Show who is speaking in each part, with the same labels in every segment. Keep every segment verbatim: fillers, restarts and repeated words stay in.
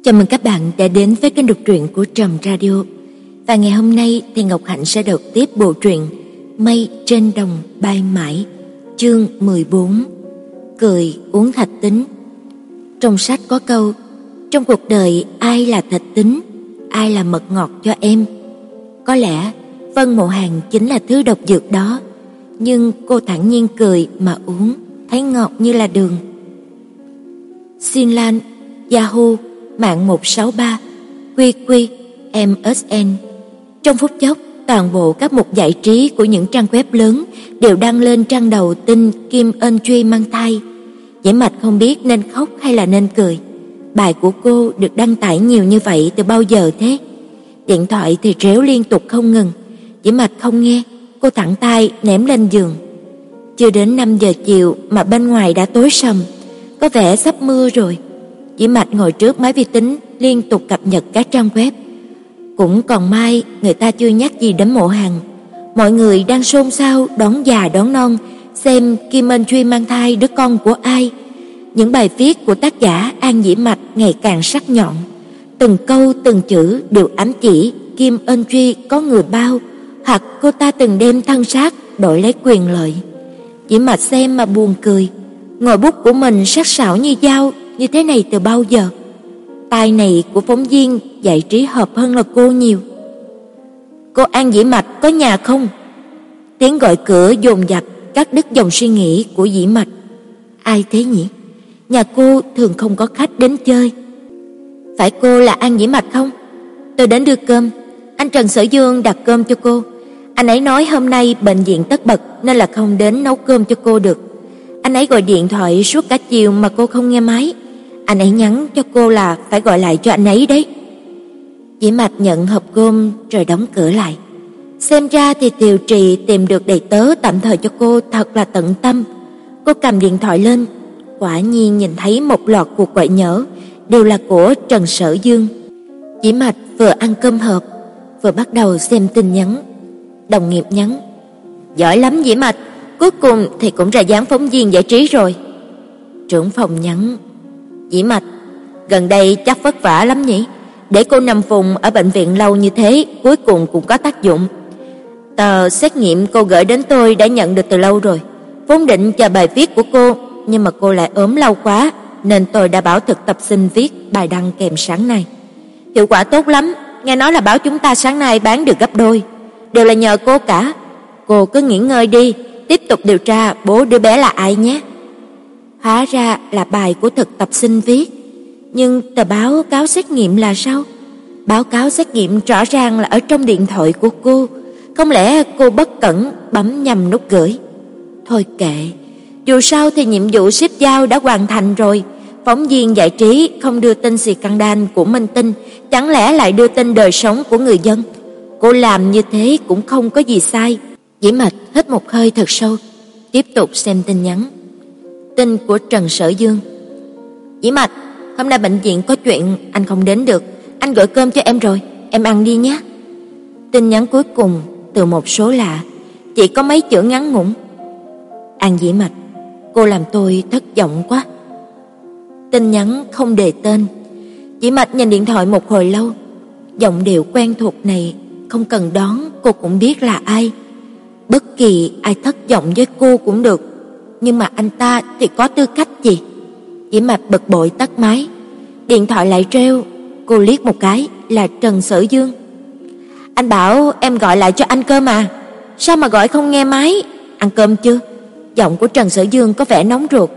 Speaker 1: Chào mừng các bạn đã đến với kênh đọc truyện của Trầm Radio. Và ngày hôm nay thì Ngọc Hạnh sẽ đọc tiếp bộ truyện Mây trên đồng bay mãi, chương mười bốn, Cười uống thạch tín. Trong sách có câu: trong cuộc đời ai là thạch tín, ai là mật ngọt cho em. Có lẽ Vân Mộ Hàn chính là thứ độc dược đó, nhưng cô thản nhiên cười mà uống, thấy ngọt như là đường. Xin Lan, Yahoo, mạng một sáu ba, quy quy, em ét en. Trong phút chốc, toàn bộ các mục giải trí của những trang web lớn đều đăng lên trang đầu tin Kim Eun Truy mang thai. Dĩ Mạch không biết nên khóc hay là nên cười. Bài của cô được đăng tải nhiều như vậy từ bao giờ thế? Điện thoại thì réo liên tục không ngừng. Dĩ Mạch không nghe, cô thẳng tay ném lên giường. Chưa đến năm giờ chiều mà bên ngoài đã tối sầm, có vẻ sắp mưa rồi. Dĩ Mạch ngồi trước máy vi tính liên tục cập nhật các trang web. Cũng còn may người ta chưa nhắc gì đến Mộ Hàn. Mọi người đang xôn xao đón già đón non, xem Kim Eun Truy mang thai đứa con của ai. Những bài viết của tác giả An Dĩ Mạch ngày càng sắc nhọn, từng câu từng chữ đều ám chỉ Kim Eun Truy có người bao, hoặc cô ta từng đem thân xác đổi lấy quyền lợi. Dĩ Mạch xem mà buồn cười, ngòi bút của mình sắc sảo như dao như thế này từ bao giờ? Tai này của phóng viên giải trí hợp hơn là cô nhiều. Cô An Dĩ Mạch có nhà không? Tiếng gọi cửa dồn dập cắt đứt dòng suy nghĩ của Dĩ Mạch. Ai thế nhỉ? Nhà cô thường không có khách đến chơi. Phải cô là An Dĩ Mạch không? Tôi đến đưa cơm. Anh Trần Sở Dương đặt cơm cho cô. Anh ấy nói hôm nay bệnh viện tất bật nên là không đến nấu cơm cho cô được. Anh ấy gọi điện thoại suốt cả chiều mà cô không nghe máy. Anh ấy nhắn cho cô là phải gọi lại cho anh ấy đấy. Dĩ Mạch nhận hộp cơm rồi đóng cửa lại. Xem ra thì Tiều Trì tìm được đầy tớ tạm thời cho cô thật là tận tâm. Cô cầm điện thoại lên, quả nhiên nhìn thấy một loạt cuộc gọi nhỡ, đều là của Trần Sở Dương. Dĩ Mạch vừa ăn cơm hộp, vừa bắt đầu xem tin nhắn. Đồng nghiệp nhắn: giỏi lắm Dĩ Mạch, cuối cùng thì cũng ra dáng phóng viên giải trí rồi. Trưởng phòng nhắn: Dĩ Mạch, gần đây chắc vất vả lắm nhỉ? Để cô nằm vùng ở bệnh viện lâu như thế, cuối cùng cũng có tác dụng. Tờ xét nghiệm cô gửi đến tôi đã nhận được từ lâu rồi. Vốn định chờ bài viết của cô, nhưng mà cô lại ốm lâu quá, nên tôi đã bảo thực tập sinh viết bài đăng kèm sáng nay. Hiệu quả tốt lắm, nghe nói là báo chúng ta sáng nay bán được gấp đôi. Đều là nhờ cô cả. Cô cứ nghỉ ngơi đi, tiếp tục điều tra bố đứa bé là ai nhé. Hóa ra là bài của thực tập sinh viết. Nhưng tờ báo cáo xét nghiệm là sao? Báo cáo xét nghiệm rõ ràng là ở trong điện thoại của cô. Không lẽ cô bất cẩn bấm nhầm nút gửi? Thôi kệ, dù sao thì nhiệm vụ ship giao đã hoàn thành rồi. Phóng viên giải trí không đưa tin scandal của minh tinh, chẳng lẽ lại đưa tin đời sống của người dân? Cô làm như thế cũng không có gì sai. Dĩ Mạch hít một hơi thật sâu, tiếp tục xem tin nhắn. Tin của Trần Sở Dương: Dĩ Mạch, hôm nay bệnh viện có chuyện, anh không đến được. Anh gọi cơm cho em rồi, em ăn đi nhé. Tin nhắn cuối cùng từ một số lạ, chỉ có mấy chữ ngắn ngủn: An Dĩ Mạch, cô làm tôi thất vọng quá. Tin nhắn không đề tên. Dĩ Mạch nhìn điện thoại một hồi lâu. Giọng điệu quen thuộc này không cần đoán cô cũng biết là ai. Bất kỳ ai thất vọng với cô cũng được, nhưng mà anh ta thì có tư cách gì? Dĩ Mạch bực bội tắt máy. Điện thoại lại reo. Cô liếc một cái là Trần Sở Dương. Anh bảo em gọi lại cho anh cơ mà, sao mà gọi không nghe máy? Ăn cơm chưa? Giọng của Trần Sở Dương có vẻ nóng ruột.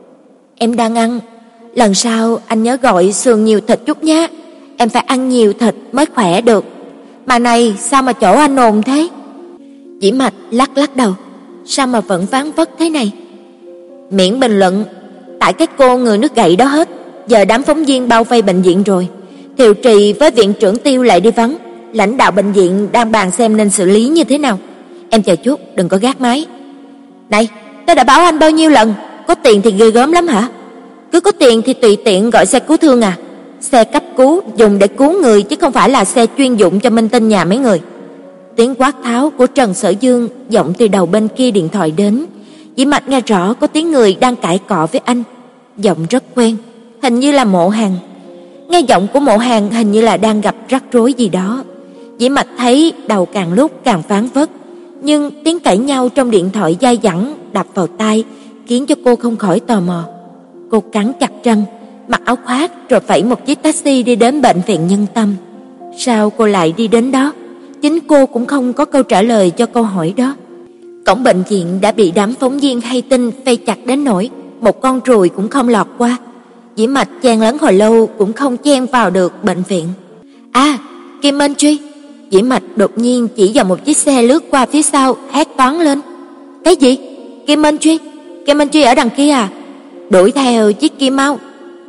Speaker 1: Em đang ăn. Lần sau anh nhớ gọi sườn nhiều thịt chút nhé. Em phải ăn nhiều thịt mới khỏe được. Mà này, sao mà chỗ anh ồn thế? Dĩ Mạch lắc lắc đầu. Sao mà vẫn ván vất thế này? Miễn bình luận. Tại cái cô người nước gậy đó hết. Giờ đám phóng viên bao vây bệnh viện rồi. Thiều Trì với viện trưởng Tiêu lại đi vắng. Lãnh đạo bệnh viện đang bàn xem nên xử lý như thế nào. Em chờ chút, đừng có gác máy. Này, tôi đã bảo anh bao nhiêu lần, có tiền thì ghê gớm lắm hả? Cứ có tiền thì tùy tiện gọi xe cứu thương à? Xe cấp cứu dùng để cứu người chứ không phải là xe chuyên dụng cho minh tinh nhà mấy người. Tiếng quát tháo của Trần Sở Dương vọng từ đầu bên kia điện thoại đến. Dĩ Mạch nghe rõ có tiếng người đang cãi cọ với anh. Giọng rất quen, hình như là Mộ Hàn. nghe giọng của Mộ Hàn hình như là đang gặp rắc rối gì đó. Dĩ Mạch thấy đầu càng lúc càng phán vất, nhưng tiếng cãi nhau trong điện thoại dai dẳng đập vào tai khiến cho cô không khỏi tò mò. Cô cắn chặt răng, mặc áo khoác rồi phẩy một chiếc taxi đi đến bệnh viện Nhân Tâm. Sao cô lại đi đến đó? Chính cô cũng không có câu trả lời cho câu hỏi đó. Cổng bệnh viện đã bị đám phóng viên hay tin vây chặt đến nỗi một con ruồi cũng không lọt qua. Dĩ Mạch chen lấn hồi lâu cũng không chen vào được bệnh viện. À, Kim Minh Truy! Dĩ Mạch đột nhiên chỉ vào một chiếc xe lướt qua phía sau, hét toáng lên. Cái gì? Kim Minh Truy? Kim Minh Truy ở đằng kia à? Đuổi theo chiếc kia mau!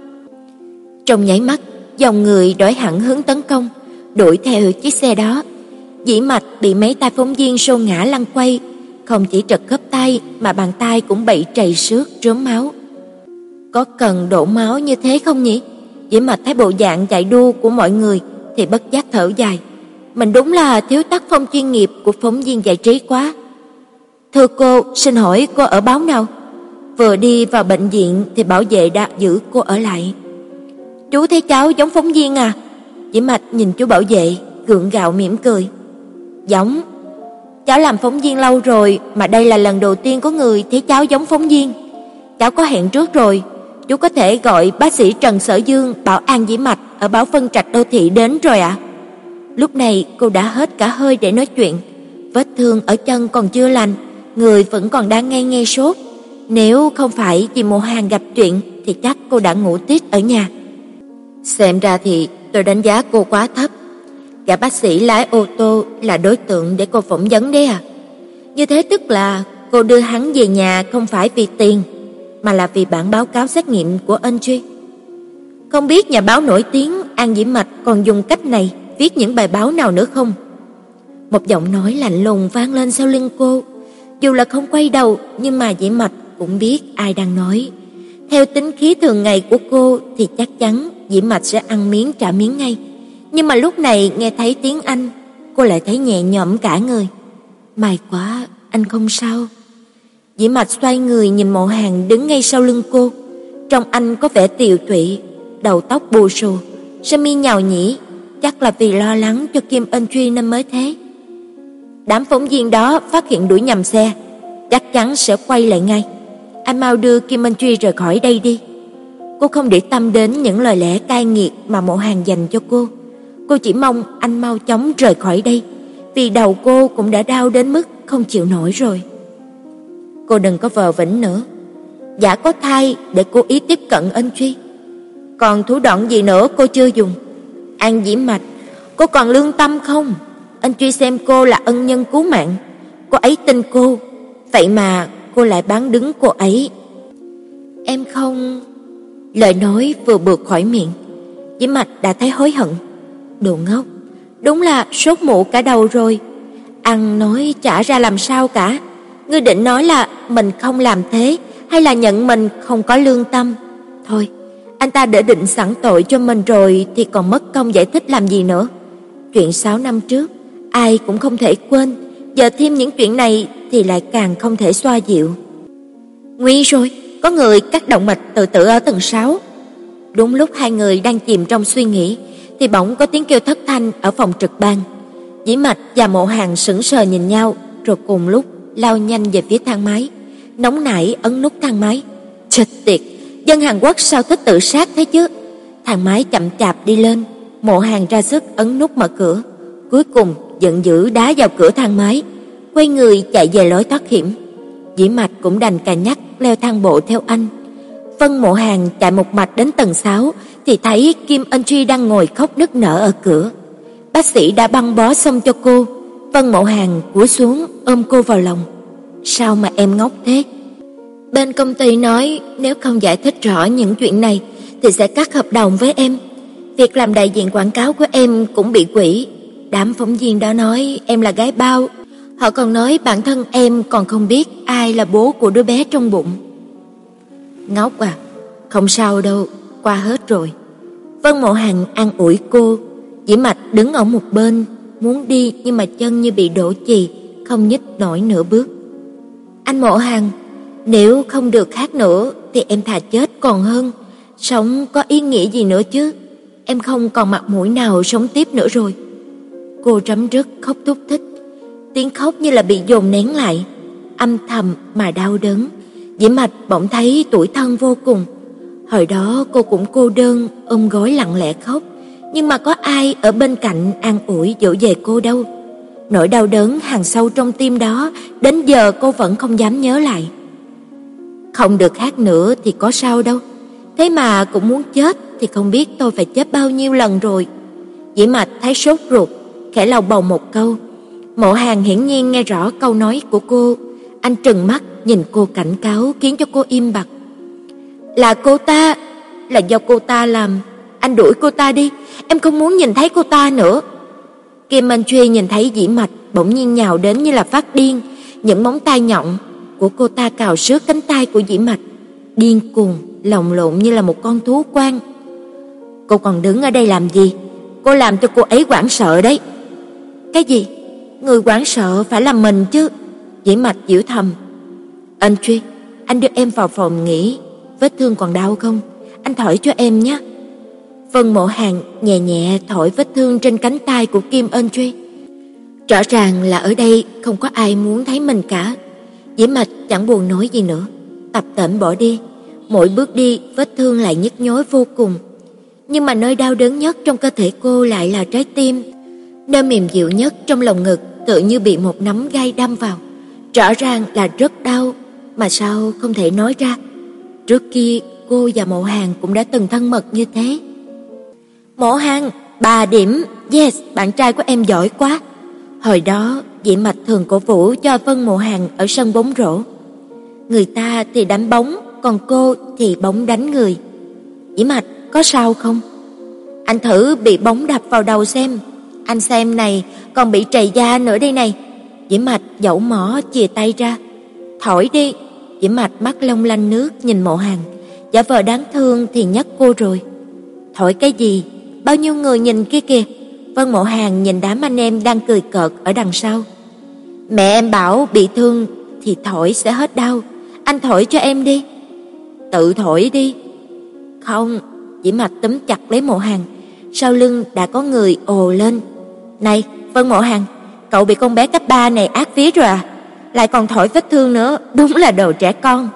Speaker 1: Trong nháy mắt, dòng người đổi hẳn hướng tấn công, đuổi theo chiếc xe đó. Dĩ Mạch bị mấy tay phóng viên xô ngã lăn quay, không chỉ trật khớp tay mà bàn tay cũng bị trầy xước rớm máu. Có cần đổ máu như thế không nhỉ? Dĩ Mạch thấy bộ dạng chạy đua của mọi người thì bất giác thở dài. Mình đúng là thiếu tác phong chuyên nghiệp của phóng viên giải trí quá. Thưa cô, xin hỏi cô ở báo nào? Vừa đi vào bệnh viện thì bảo vệ đã giữ cô ở lại. Chú thấy cháu giống phóng viên à? Dĩ Mạch nhìn chú bảo vệ, gượng gạo mỉm cười. Giống. Cháu làm phóng viên lâu rồi mà đây là lần đầu tiên có người thấy cháu giống phóng viên. Cháu có hẹn trước rồi, chú có thể gọi bác sĩ Trần Sở Dương, bảo an Dĩ Mạch ở báo Phân Trạch Đô Thị đến rồi ạ. À? Lúc này cô đã hết cả hơi để nói chuyện, vết thương ở chân còn chưa lành, người vẫn còn đang ngây ngây sốt. Nếu không phải vì Mộ Hàn gặp chuyện thì chắc cô đã ngủ tít ở nhà. Xem ra thì tôi đánh giá cô quá thấp. Gã bác sĩ lái ô tô là đối tượng để cô phỏng vấn đấy à? Như thế tức là cô đưa hắn về nhà không phải vì tiền, mà là vì bản báo cáo xét nghiệm của anh Truy. Không biết nhà báo nổi tiếng An Dĩ Mạch còn dùng cách này viết những bài báo nào nữa không? Một giọng nói lạnh lùng vang lên sau lưng cô. Dù là không quay đầu, nhưng mà Dĩ Mạch cũng biết ai đang nói. Theo tính khí thường ngày của cô thì chắc chắn Dĩ Mạch sẽ ăn miếng trả miếng ngay. Nhưng mà lúc này nghe thấy tiếng Anh, cô lại thấy nhẹ nhõm cả người. May quá, anh không sao. Dĩ Mạch xoay người nhìn Mộ Hàn đứng ngay sau lưng cô. Trông anh có vẻ tiều tụy, đầu tóc bù xù, sơ mi nhàu nhĩ, chắc là vì lo lắng cho Kim Ân Truy nên mới thế. Đám phóng viên đó phát hiện đuổi nhầm xe, chắc chắn sẽ quay lại ngay. Anh mau đưa Kim Ân Truy rời khỏi đây đi. Cô không để tâm đến những lời lẽ cay nghiệt mà Mộ Hàn dành cho cô. Cô chỉ mong anh mau chóng rời khỏi đây, vì đầu cô cũng đã đau đến mức không chịu nổi rồi. Cô đừng có vờ vĩnh nữa. Giả có thai để cố ý tiếp cận anh Truy. Còn thủ đoạn gì nữa cô chưa dùng? An Dĩ Mạch, cô còn lương tâm không? Anh Truy xem cô là ân nhân cứu mạng, cô ấy tin cô, vậy mà cô lại bán đứng cô ấy. Em không... Lời nói vừa buột khỏi miệng, Dĩ Mạch đã thấy hối hận. Đồ ngốc, đúng là sốt mụ cả đầu rồi. Ăn nói chả ra làm sao cả. Ngươi định nói là mình không làm thế, hay là nhận mình không có lương tâm? Thôi, anh ta đã định sẵn tội cho mình rồi thì còn mất công giải thích làm gì nữa. Chuyện sáu năm trước ai cũng không thể quên, giờ thêm những chuyện này thì lại càng không thể xoa dịu. Nguy rồi, có người cắt động mạch tự tử ở tầng sáu. Đúng lúc hai người đang chìm trong suy nghĩ thì bỗng có tiếng kêu thất thanh ở phòng trực ban. Dĩ Mạch và Mộ Hàn sững sờ nhìn nhau, rồi cùng lúc lao nhanh về phía thang máy, nóng nảy ấn nút thang máy. Chết tiệt, dân Hàn Quốc sao thích tự sát thế chứ? Thang máy chậm chạp đi lên, Mộ Hàn ra sức ấn nút mở cửa, cuối cùng giận dữ đá vào cửa thang máy, quay người chạy về lối thoát hiểm. Dĩ Mạch cũng đành cà nhắc leo thang bộ theo anh. Vân Mộ Hàn chạy một mạch đến tầng sáu thì thấy Kim Ân Truy đang ngồi khóc nức nở ở cửa. Bác sĩ đã băng bó xong cho cô. Vân Mộ Hàn cúi xuống ôm cô vào lòng. Sao mà em ngốc thế? Bên công ty nói nếu không giải thích rõ những chuyện này thì sẽ cắt hợp đồng với em. Việc làm đại diện quảng cáo của em cũng bị hủy. Đám phóng viên đó nói em là gái bao. Họ còn nói bản thân em còn không biết ai là bố của đứa bé trong bụng. Ngốc à, không sao đâu, qua hết rồi. Vân Mộ Hàn an ủi cô. Dĩ Mạch đứng ở một bên, muốn đi nhưng mà chân như bị đổ chì, không nhích nổi nửa bước. Anh Mộ Hàn, nếu không được khác nữa thì em thà chết còn hơn, sống có ý nghĩa gì nữa chứ? em không còn mặt mũi nào sống tiếp nữa rồi. Cô rấm rứt khóc thút thít, tiếng khóc như là bị dồn nén lại, âm thầm mà đau đớn. Dĩ Mạch bỗng thấy tủi thân vô cùng. Hồi đó cô cũng cô đơn, ôm gối lặng lẽ khóc, nhưng mà có ai ở bên cạnh an ủi dỗ về cô đâu. Nỗi đau đớn hằn sâu trong tim đó, đến giờ cô vẫn không dám nhớ lại. Không được hát nữa thì có sao đâu, thế mà cũng muốn chết thì không biết tôi phải chết bao nhiêu lần rồi. Dĩ Mạch thấy sốt ruột, khẽ lầu bầu một câu. Mộ Hàn hiển nhiên nghe rõ câu nói của cô, anh trừng mắt nhìn cô cảnh cáo khiến cho cô im bặt. Là cô ta, là do cô ta làm, anh đuổi cô ta đi, em không muốn nhìn thấy cô ta nữa. Kim Anh Truy nhìn thấy Dĩ Mạch bỗng nhiên nhào đến như là phát điên, những móng tay nhọn của cô ta cào xước cánh tay của Dĩ Mạch, điên cuồng lồng lộn như là một con thú quan. Cô còn đứng ở đây làm gì? Cô làm cho cô ấy hoảng sợ đấy. Cái gì? Người hoảng sợ phải là mình chứ. Dĩ Mạch giễu thầm. Anh Truy, anh đưa em vào phòng nghỉ, vết thương còn đau không? Anh thổi cho em nhé. Vân Mộ Hàn nhẹ nhẹ thổi vết thương trên cánh tay của Kim Ân Truy. Rõ ràng là ở đây không có ai muốn thấy mình cả. Dĩ Mạch chẳng buồn nói gì nữa, tập tễnh bỏ đi. Mỗi bước đi vết thương lại nhức nhối vô cùng. Nhưng mà nơi đau đớn nhất trong cơ thể cô lại là trái tim. Nơi mềm dịu nhất trong lồng ngực tự như bị một nắm gai đâm vào. Rõ ràng là rất đau, mà sao không thể nói ra. Trước kia cô và Mộ Hàn cũng đã từng thân mật như thế. Mộ Hàn, ba điểm, yes, bạn trai của em giỏi quá. Hồi đó Dĩ Mạch thường cổ vũ cho Vân Mộ Hàn ở sân bóng rổ. Người ta thì đánh bóng, còn cô thì bóng đánh người. Dĩ Mạch, có sao không? Anh thử bị bóng đập vào đầu xem. Anh xem này, còn bị trầy da nữa đây này. Dĩ Mạch dẫu mỏ chìa tay ra. Thổi đi. Dĩ Mạch mắt long lanh nước nhìn Mộ Hàn, giả vờ đáng thương thì nhắc cô rồi. Thổi cái gì? Bao nhiêu người nhìn kia kìa. Vân Mộ Hàn nhìn đám anh em đang cười cợt ở đằng sau. Mẹ em bảo bị thương thì thổi sẽ hết đau. Anh thổi cho em đi. Tự thổi đi. Không. Dĩ Mạch túm chặt lấy Mộ Hàn. Sau lưng đã có người ồ lên. Này Vân Mộ Hàn, cậu bị con bé cấp ba này ác vía rồi à? Lại còn thổi vết thương nữa, đúng là đồ trẻ con.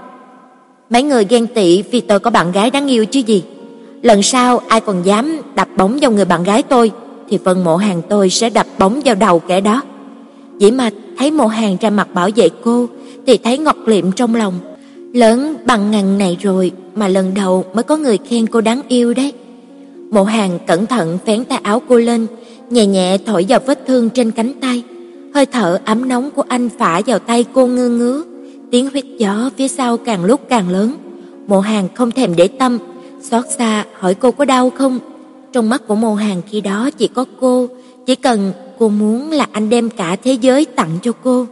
Speaker 1: Mấy người ghen tị vì tôi có bạn gái đáng yêu chứ gì. Lần sau ai còn dám đập bóng vào người bạn gái tôi thì Vân Mộ Hàn tôi sẽ đập bóng vào đầu kẻ đó. Dĩ Mạch thấy Mộ Hàn ra mặt bảo vệ cô thì thấy ngọt liệm trong lòng. Lớn bằng ngàn này rồi mà lần đầu mới có người khen cô đáng yêu đấy. Mộ Hàn cẩn thận vén tay áo cô lên, nhẹ nhẹ thổi vào vết thương trên cánh tay. Hơi thở ấm nóng của anh phả vào tay cô ngứa ngứa. Tiếng huýt gió phía sau càng lúc càng lớn. Mộ Hàn không thèm để tâm, xót xa hỏi cô có đau không. Trong mắt của Mộ Hàn khi đó chỉ có cô, chỉ cần cô muốn là anh đem cả thế giới tặng cho cô.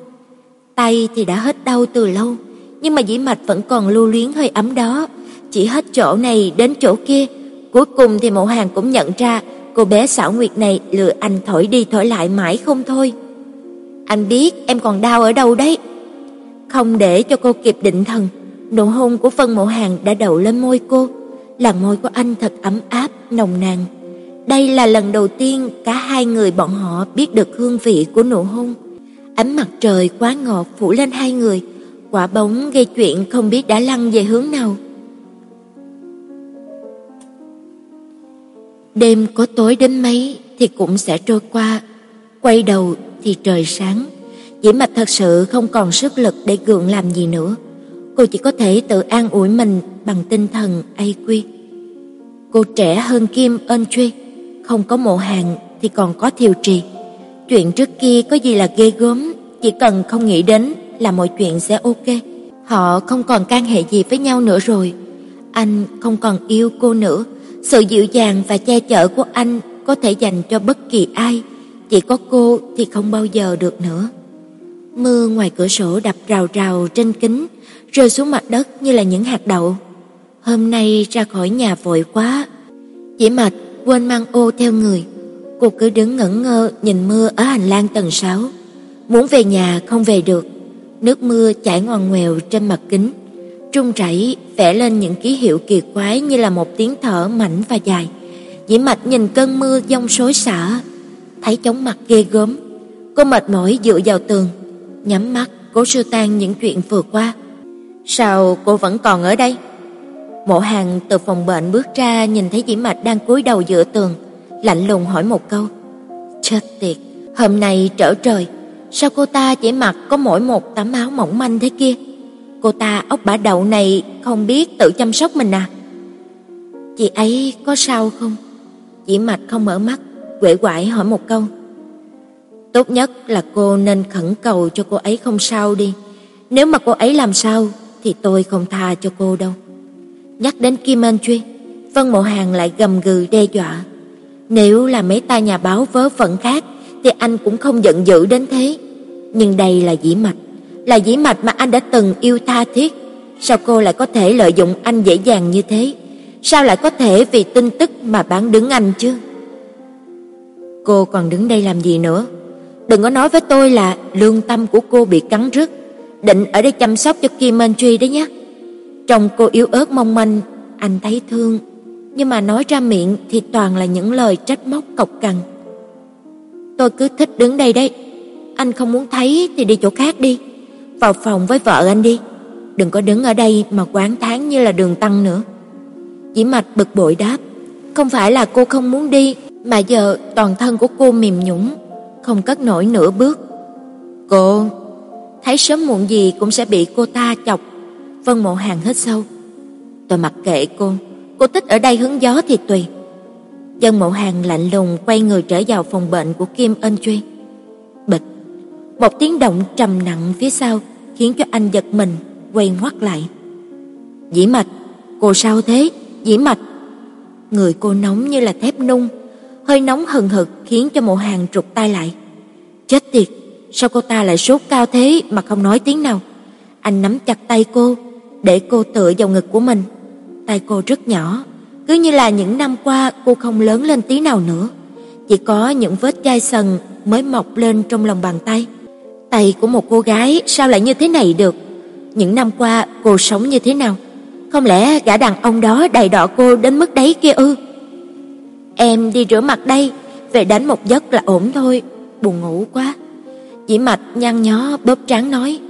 Speaker 1: Tay thì đã hết đau từ lâu, nhưng mà Dĩ Mạch vẫn còn lưu luyến hơi ấm đó, chỉ hết chỗ này đến chỗ kia. Cuối cùng thì Mộ Hàn cũng nhận ra cô bé xảo nguyệt này lừa anh thổi đi thổi lại mãi không thôi. Anh biết em còn đau ở đâu đấy. Không để cho cô kịp định thần, nụ hôn của Vân Mộ Hàn đã đậu lên môi cô. Làn môi của anh thật ấm áp, nồng nàn. Đây là lần đầu tiên cả hai người bọn họ biết được hương vị của nụ hôn. Ánh mặt trời quá ngọt phủ lên hai người, quả bóng gây chuyện không biết đã lăn về hướng nào. Đêm có tối đến mấy thì cũng sẽ trôi qua, quay đầu thì trời sáng. Dĩ Mạch thật sự không còn sức lực để gượng làm gì nữa. Cô chỉ có thể tự an ủi mình bằng tinh thần a quy. Cô trẻ hơn Kim Ân Truy, không có Mộ Hàn thì còn có Thiều Trì. Chuyện trước kia có gì là ghê gớm, chỉ cần không nghĩ đến là mọi chuyện sẽ ok. Họ không còn can hệ gì với nhau nữa rồi. Anh không còn yêu cô nữa. Sự dịu dàng và che chở của anh có thể dành cho bất kỳ ai, chỉ có cô thì không bao giờ được nữa. Mưa ngoài cửa sổ đập rào rào trên kính, rơi xuống mặt đất như là những hạt đậu. Hôm nay ra khỏi nhà vội quá, Dĩ Mạch quên mang ô theo người. Cô cứ đứng ngẩn ngơ nhìn mưa ở hành lang tầng sáu. Muốn về nhà không về được. Nước mưa chảy ngoằn ngoèo trên mặt kính, rung rẩy vẽ lên những ký hiệu kỳ quái như là một tiếng thở mảnh và dài. Dĩ Mạch nhìn cơn mưa giông xối xả, thấy chóng mặt ghê gớm. Cô mệt mỏi dựa vào tường, nhắm mắt cố xua tan những chuyện vừa qua. Sao cô vẫn còn ở đây? Mộ Hàn từ phòng bệnh bước ra, nhìn thấy Dĩ Mạch đang cúi đầu dựa tường, lạnh lùng hỏi một câu. Chết tiệt, hôm nay trở trời, sao cô ta chỉ mặc có mỗi một tấm áo mỏng manh thế kia? Cô ta ốc bả đậu này không biết tự chăm sóc mình à? Chị ấy có sao không? Dĩ Mạch không mở mắt, uể oải hỏi một câu. Tốt nhất là cô nên khẩn cầu cho cô ấy không sao đi. Nếu mà cô ấy làm sao thì tôi không tha cho cô đâu. Nhắc đến Kim Ân Truy, Vân Mộ Hàn lại gầm gừ đe dọa. Nếu là mấy tay nhà báo vớ vẩn khác thì anh cũng không giận dữ đến thế. Nhưng đây là Dĩ Mạch, là Dĩ Mạch mà anh đã từng yêu tha thiết. Sao cô lại có thể lợi dụng anh dễ dàng như thế? Sao lại có thể vì tin tức mà bán đứng anh chứ? Cô còn đứng đây làm gì nữa? Đừng có nói với tôi là lương tâm của cô bị cắn rứt, định ở đây chăm sóc cho Kim Ân Truy đấy nhé. Trông cô yếu ớt mong manh, anh thấy thương, nhưng mà nói ra miệng thì toàn là những lời trách móc cộc cằn. Tôi cứ thích đứng đây đấy. Anh không muốn thấy thì đi chỗ khác đi. Vào phòng với vợ anh đi. Đừng có đứng ở đây mà quán thán như là Đường Tăng nữa. Dĩ Mạch bực bội đáp. Không phải là cô không muốn đi, mà giờ toàn thân của cô mềm nhũn, không cất nổi nửa bước. Cô thấy sớm muộn gì cũng sẽ bị cô ta chọc. Vân Mộ Hàn hít sâu. Tôi mặc kệ cô, cô thích ở đây hứng gió thì tùy. Vân Mộ Hàn lạnh lùng quay người trở vào phòng bệnh của Kim Ân Truy. Bịch, một tiếng động trầm nặng phía sau khiến cho anh giật mình, quay ngoắt lại. Dĩ Mạch, cô sao thế? Dĩ Mạch. Người cô nóng như là thép nung, hơi nóng hừng hực khiến cho Mộ Hàn trục tay lại. Chết tiệt, sao cô ta lại sốt cao thế mà không nói tiếng nào? Anh nắm chặt tay cô, để cô tựa vào ngực của mình. Tay cô rất nhỏ, cứ như là những năm qua cô không lớn lên tí nào nữa, chỉ có những vết chai sần mới mọc lên trong lòng bàn tay. Tay của một cô gái sao lại như thế này được? Những năm qua cô sống như thế nào? Không lẽ gã đàn ông đó đầy đọa cô đến mức đấy kia ư? Em đi rửa mặt đây, về đánh một giấc là ổn thôi, buồn ngủ quá. Dĩ Mạch nhăn nhó bóp trán nói.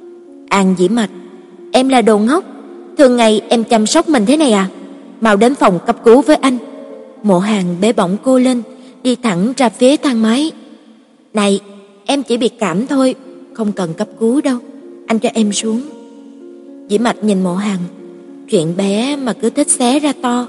Speaker 1: An Dĩ Mạch, em là đồ ngốc, thường ngày em chăm sóc mình thế này à? Mau đến phòng cấp cứu với anh. Mộ Hàn bế bổng cô lên, đi thẳng ra phía thang máy. Này, em chỉ bị cảm thôi, không cần cấp cứu đâu, anh cho em xuống. Dĩ Mạch nhìn Mộ Hàn, chuyện bé mà cứ thích xé ra to.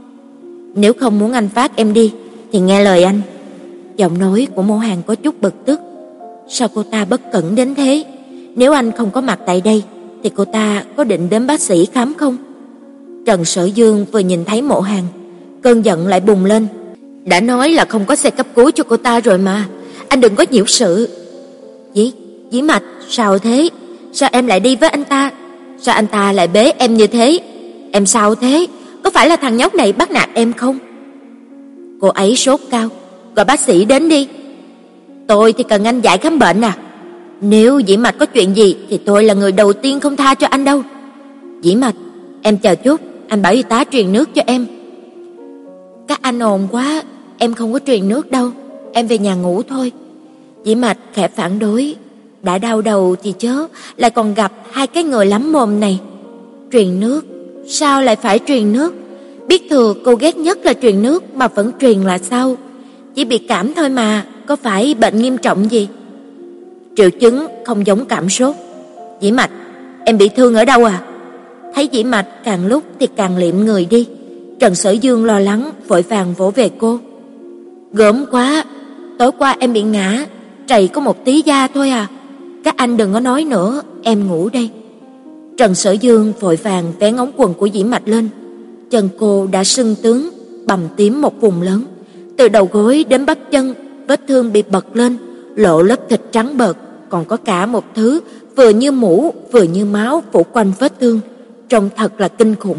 Speaker 1: Nếu không muốn anh phát em đi thì nghe lời anh. Giọng nói của Mộ Hàn có chút bực tức. Sao cô ta bất cẩn đến thế? Nếu anh không có mặt tại đây thì cô ta có định đến bác sĩ khám không? Trần Sở Dương vừa nhìn thấy Mộ Hàn, cơn giận lại bùng lên. Đã nói là không có xe cấp cứu cho cô ta rồi mà, anh đừng có nhiễu sự. Dĩ, Dĩ Mạch, sao thế? Sao em lại đi với anh ta? Sao anh ta lại bế em như thế? Em sao thế? Có phải là thằng nhóc này bắt nạt em không? Cô ấy sốt cao, gọi bác sĩ đến đi. Tôi thì cần anh giải khám bệnh à? Nếu Dĩ Mạch có chuyện gì thì tôi là người đầu tiên không tha cho anh đâu. Dĩ Mạch, em chờ chút, anh bảo y tá truyền nước cho em. Các anh ồn quá, em không có truyền nước đâu, em về nhà ngủ thôi. Dĩ Mạch khẽ phản đối. Đã đau đầu thì chớ, lại còn gặp hai cái người lắm mồm này. Truyền nước? Sao lại phải truyền nước? Biết thừa cô ghét nhất là truyền nước mà vẫn truyền là sao? Chỉ bị cảm thôi mà, có phải bệnh nghiêm trọng gì? Triệu chứng không giống cảm sốt. Dĩ Mạch, em bị thương ở đâu à? Thấy Dĩ Mạch càng lúc thì càng liệm người đi, Trần Sở Dương lo lắng vội vàng vỗ về cô. Gớm quá, tối qua em bị ngã, trầy có một tí da thôi à. Các anh đừng có nói nữa, em ngủ đây. Trần Sở Dương vội vàng vén ống quần của Dĩ Mạch lên. Chân cô đã sưng tướng, bầm tím một vùng lớn, từ đầu gối đến bắp chân, vết thương bị bật lên, lộ lớp thịt trắng bợt, còn có cả một thứ vừa như mũ vừa như máu phủ quanh vết thương, trông thật là kinh khủng.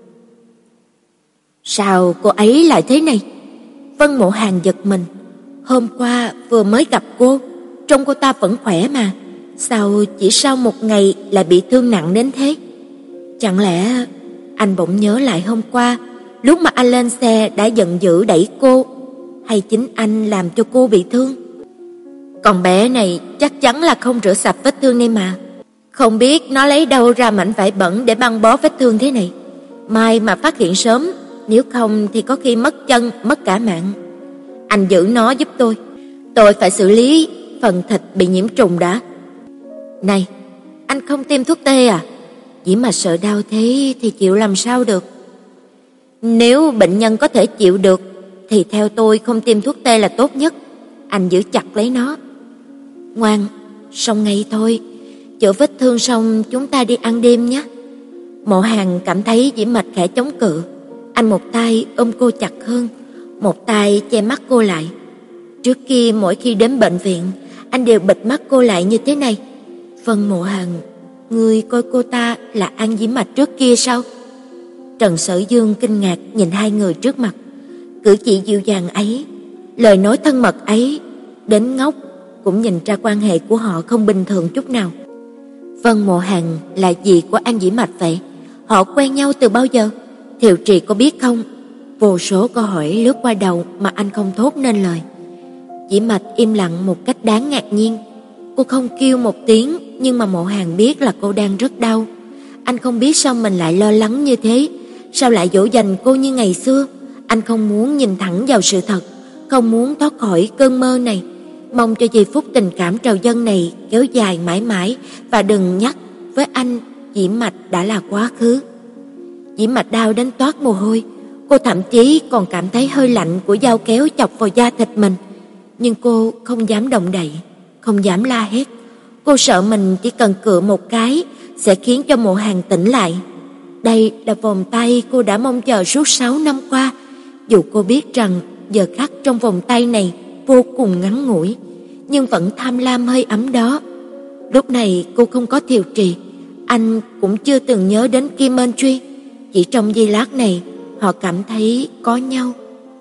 Speaker 1: Sao cô ấy lại thế này? Vân Mộ Hàn giật mình. Hôm qua vừa mới gặp cô, trông cô ta vẫn khỏe mà, sao chỉ sau một ngày lại bị thương nặng đến thế? Chẳng lẽ anh bỗng nhớ lại hôm qua lúc mà anh lên xe đã giận dữ đẩy cô, hay chính anh làm cho cô bị thương? Con bé này chắc chắn là không rửa sạch vết thương này mà. Không biết nó lấy đâu ra mảnh vải bẩn để băng bó vết thương thế này. May mà phát hiện sớm, nếu không thì có khi mất chân, mất cả mạng. Anh giữ nó giúp tôi. Tôi phải xử lý phần thịt bị nhiễm trùng đã. Này, anh không tiêm thuốc tê à? Chỉ mà sợ đau thế thì chịu làm sao được. Nếu bệnh nhân có thể chịu được thì theo tôi không tiêm thuốc tê là tốt nhất. Anh giữ chặt lấy nó. Ngoan, xong ngay thôi. Chữa vết thương xong chúng ta đi ăn đêm nhé. Mộ Hàn cảm thấy Diễm Mạch khẽ chống cự. Anh một tay ôm cô chặt hơn, một tay che mắt cô lại. Trước kia mỗi khi đến bệnh viện, anh đều bịt mắt cô lại như thế này. Vân Mộ Hàn, ngươi coi cô ta là An Diễm Mạch trước kia sao? Trần Sở Dương kinh ngạc nhìn hai người trước mặt. Cử chỉ dịu dàng ấy, lời nói thân mật ấy, đến ngốc cũng nhìn ra quan hệ của họ không bình thường chút nào. Vân Mộ Hàn là dì của An Diễm Mạch vậy? Họ quen nhau từ bao giờ? Thiệu Trì có biết không? Vô số câu hỏi lướt qua đầu mà anh không thốt nên lời. Diễm Mạch im lặng một cách đáng ngạc nhiên. Cô không kêu một tiếng, nhưng mà Mộ Hàn biết là cô đang rất đau. Anh không biết sao mình lại lo lắng như thế, sao lại dỗ dành cô như ngày xưa. Anh không muốn nhìn thẳng vào sự thật, không muốn thoát khỏi cơn mơ này, mong cho giây phút tình cảm trào dâng này kéo dài mãi mãi, và đừng nhắc với anh Diễm Mạch đã là quá khứ. Diễm Mạch đau đến toát mồ hôi, cô thậm chí còn cảm thấy hơi lạnh của dao kéo chọc vào da thịt mình, nhưng cô không dám động đậy, không dám la hét. Cô sợ mình chỉ cần cựa một cái sẽ khiến cho Mộ Hàn tỉnh lại. Đây là vòng tay cô đã mong chờ suốt sáu năm qua, dù cô biết rằng giờ khắc trong vòng tay này vô cùng ngắn ngủi, nhưng vẫn tham lam hơi ấm đó. Lúc này cô không có Thiệu Trì, anh cũng chưa từng nhớ đến Kim Ân Truy. Chỉ trong giây lát này, họ cảm thấy có nhau.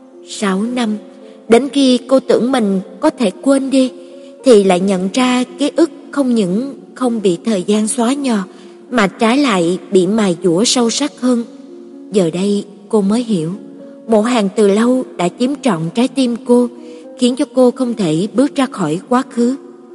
Speaker 1: Sáu năm, đến khi cô tưởng mình có thể quên đi, thì lại nhận ra ký ức không những không bị thời gian xóa nhòa, mà trái lại bị mài dũa sâu sắc hơn. Giờ đây cô mới hiểu, Mộ Hàn từ lâu đã chiếm trọn trái tim cô, khiến cho cô không thể bước ra khỏi quá khứ.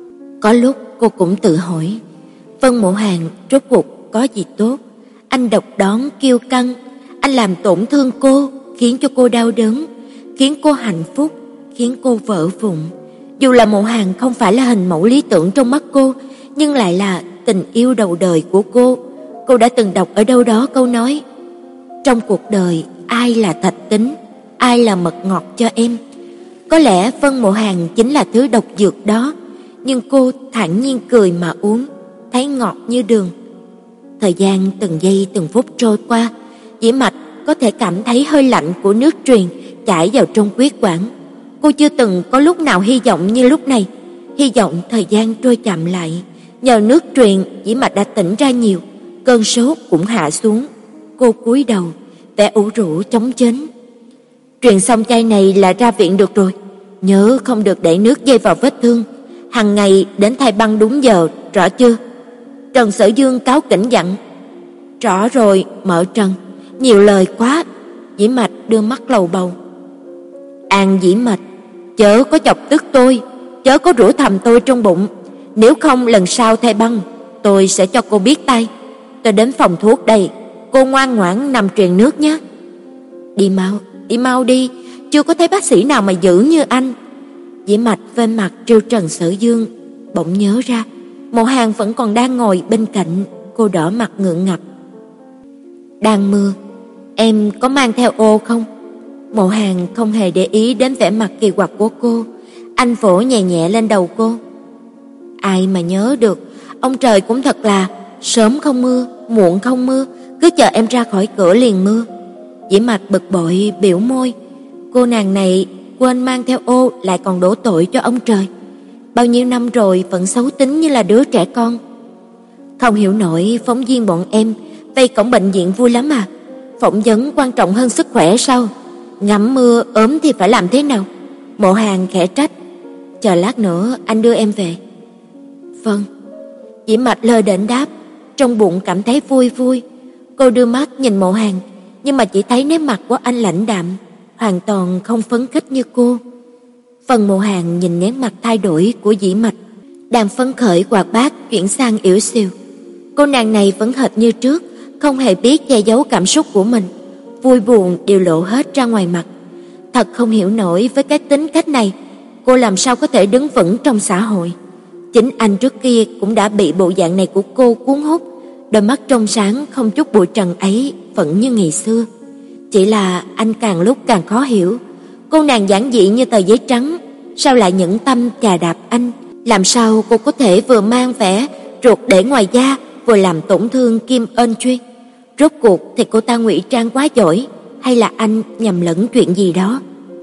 Speaker 1: Có lúc cô cũng tự hỏi, Vân Mộ Hàn rốt cuộc có gì tốt? Anh độc đoán kiêu căng, anh làm tổn thương cô, khiến cho cô đau đớn, khiến cô hạnh phúc, khiến cô vỡ vụn. Dù là Mộ Hàn không phải là hình mẫu lý tưởng trong mắt cô, nhưng lại là tình yêu đầu đời của cô. Cô đã từng đọc ở đâu đó câu nói, trong cuộc đời ai là thạch tín, ai là mật ngọt cho em. Có lẽ Vân Mộ Hàn chính là thứ độc dược đó, nhưng cô thản nhiên cười mà uống, thấy ngọt như đường. Thời gian từng giây từng phút trôi qua, Diễm Mạch có thể cảm thấy hơi lạnh của nước truyền chảy vào trong huyết quản. Cô chưa từng có lúc nào hy vọng như lúc này, hy vọng thời gian trôi chậm lại. Nhờ nước truyền, Diễm Mạch đã tỉnh ra nhiều, cơn sốt cũng hạ xuống. Cô cúi đầu, vẻ ủ rũ chống chến. Truyền xong chai này là ra viện được rồi, nhớ không được để nước dây vào vết thương. Hằng ngày đến thay băng đúng giờ, rõ chưa? Trần Sở Dương cáu kỉnh dặn. Rõ rồi, Mợ Trần, nhiều lời quá. Diễm Mạch đưa mắt lầu bầu. An Diễm Mạch, chớ có chọc tức tôi, chớ có rủa thầm tôi trong bụng. Nếu không lần sau thay băng, tôi sẽ cho cô biết tay. Tôi đến phòng thuốc đây, cô ngoan ngoãn nằm truyền nước nhé. Đi mau, đi mau đi, chưa có thấy bác sĩ nào mà dữ như anh. Diễm Mạch bên mặt trêu Trần Sở Dương, bỗng nhớ ra Mộ Hàn vẫn còn đang ngồi bên cạnh. Cô đỏ mặt ngượng ngập. Đang mưa, em có mang theo ô không? Mộ Hàn không hề để ý đến vẻ mặt kỳ quặc của cô. Anh vỗ nhẹ nhẹ lên đầu cô. Ai mà nhớ được, ông trời cũng thật là sớm không mưa, muộn không mưa, cứ chờ em ra khỏi cửa liền mưa. Diễm Mạch bực bội biểu môi. Cô nàng này quên mang theo ô lại còn đổ tội cho ông trời. Bao nhiêu năm rồi vẫn xấu tính như là đứa trẻ con. Không hiểu nổi phóng viên bọn em vây cổng bệnh viện vui lắm à? Phỏng vấn quan trọng hơn sức khỏe sao? Ngắm mưa ốm thì phải làm thế nào? Mộ Hàn khẽ trách. Chờ lát nữa anh đưa em về. Vâng. Diễm Mạch lơ đễnh đáp, trong bụng cảm thấy vui vui. Cô đưa mắt nhìn Mộ Hàn, nhưng mà chỉ thấy nét mặt của anh lãnh đạm, hoàn toàn không phấn khích như cô. Phần Mộ Hàn nhìn nét mặt thay đổi của Dĩ Mạch, đang phấn khởi hoạt bát chuyển sang yếu xìu. Cô nàng này vẫn hệt như trước, không hề biết che giấu cảm xúc của mình, vui buồn đều lộ hết ra ngoài mặt. Thật không hiểu nổi với cái tính cách này, cô làm sao có thể đứng vững trong xã hội. Chính anh trước kia cũng đã bị bộ dạng này của cô cuốn hút, đôi mắt trong sáng không chút bụi trần ấy vẫn như ngày xưa. Chỉ là anh càng lúc càng khó hiểu, cô nàng giản dị như tờ giấy trắng, sao lại nhẫn tâm chà đạp anh? Làm sao cô có thể vừa mang vẻ ruột để ngoài da, vừa làm tổn thương Kim Ân Chuyên? Rốt cuộc thì cô ta ngụy trang quá giỏi, hay là anh nhầm lẫn chuyện gì đó?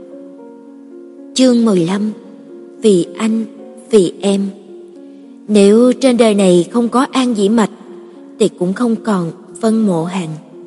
Speaker 1: Chương mười lăm. Vì anh, vì em. Nếu trên đời này không có An Dĩ Mạch thì cũng không còn Vân Mộ Hàn.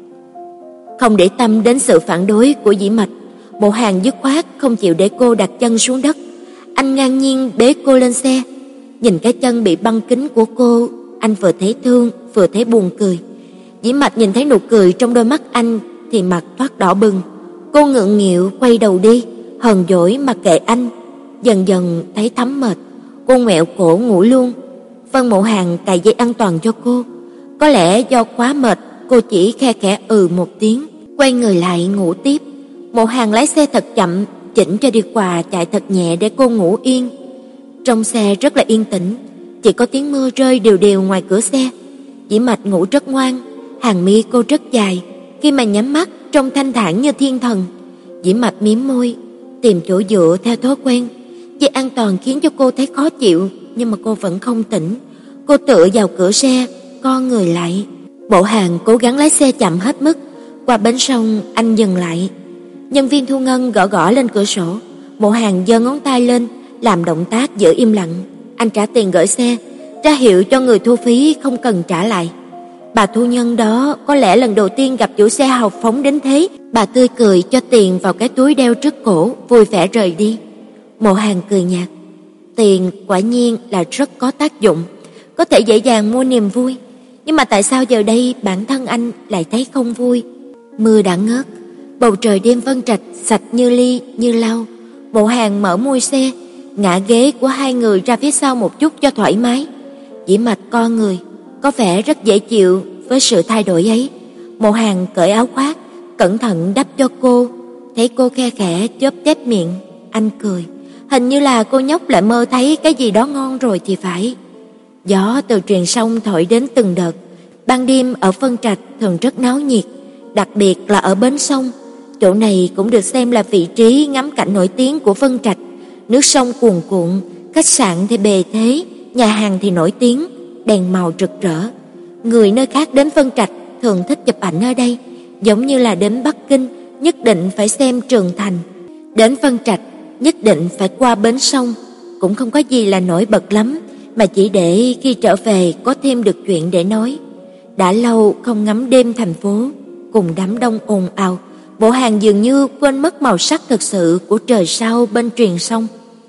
Speaker 1: Không để tâm đến sự phản đối của Dĩ Mạch, Mộ Hàn dứt khoát không chịu để cô đặt chân xuống đất. Anh ngang nhiên bế cô lên xe. Nhìn cái chân bị băng kính của cô, anh vừa thấy thương vừa thấy buồn cười. Dĩ Mạch nhìn thấy nụ cười trong đôi mắt anh thì mặt thoát đỏ bừng. Cô ngượng nghịu quay đầu đi, hờn dỗi mặc kệ anh. Dần dần thấy thấm mệt, cô ngoẹo cổ ngủ luôn. Vân Mộ Hàn cài dây an toàn cho cô. Có lẽ do quá mệt, cô chỉ khe khẽ ừ một tiếng, quay người lại ngủ tiếp. Mộ Hàn lái xe thật chậm, chỉnh cho đi quà chạy thật nhẹ để cô ngủ yên. Trong xe rất là yên tĩnh, chỉ có tiếng mưa rơi đều đều ngoài cửa xe. Dĩ Mạch ngủ rất ngoan, hàng mi cô rất dài, khi mà nhắm mắt trông thanh thản như thiên thần. Dĩ Mạch mím môi, tìm chỗ dựa theo thói quen. Dây an toàn khiến cho cô thấy khó chịu, nhưng mà cô vẫn không tỉnh. Cô tựa vào cửa xe, co người lại. Mộ Hàn cố gắng lái xe chậm hết mức. Qua bến sông, anh dừng lại. Nhân viên thu ngân gõ gõ lên cửa sổ. Mộ Hàn giơ ngón tay lên, làm động tác giữ im lặng. Anh trả tiền gửi xe, ra hiệu cho người thu phí không cần trả lại. Bà thu nhân đó có lẽ lần đầu tiên gặp chủ xe hào phóng đến thế. Bà tươi cười cho tiền vào cái túi đeo trước cổ, vui vẻ rời đi. Mộ Hàn cười nhạt. Tiền quả nhiên là rất có tác dụng, có thể dễ dàng mua niềm vui. Nhưng mà tại sao giờ đây bản thân anh lại thấy không vui? Mưa đã ngớt, bầu trời đêm Vân Trạch sạch như ly, như lau. Mộ Hàn mở mui xe, ngã ghế của hai người ra phía sau một chút cho thoải mái. Dĩ Mạch co người, có vẻ rất dễ chịu với sự thay đổi ấy. Mộ Hàn cởi áo khoác, cẩn thận đắp cho cô. Thấy cô khe khẽ chớp chép miệng, anh cười. Hình như là cô nhóc lại mơ thấy cái gì đó ngon rồi thì phải. Gió từ truyền sông thổi đến từng đợt. Ban đêm ở Vân Trạch thường rất náo nhiệt, đặc biệt là ở bến sông. Chỗ này cũng được xem là vị trí ngắm cảnh nổi tiếng của Vân Trạch. Nước sông cuồn cuộn, khách sạn thì bề thế, nhà hàng thì nổi tiếng, đèn màu rực rỡ. Người nơi khác đến Vân Trạch thường thích chụp ảnh ở đây, giống như là đến Bắc Kinh nhất định phải xem Trường Thành. Đến Vân Trạch nhất định phải qua bến sông, cũng không có gì là nổi bật lắm, mà chỉ để khi trở về có thêm được chuyện để nói. Đã lâu không ngắm đêm thành phố, cùng đám đông ồn ào, Mộ Hàn dường như quên mất màu sắc thực sự của trời sao bên truyền sông.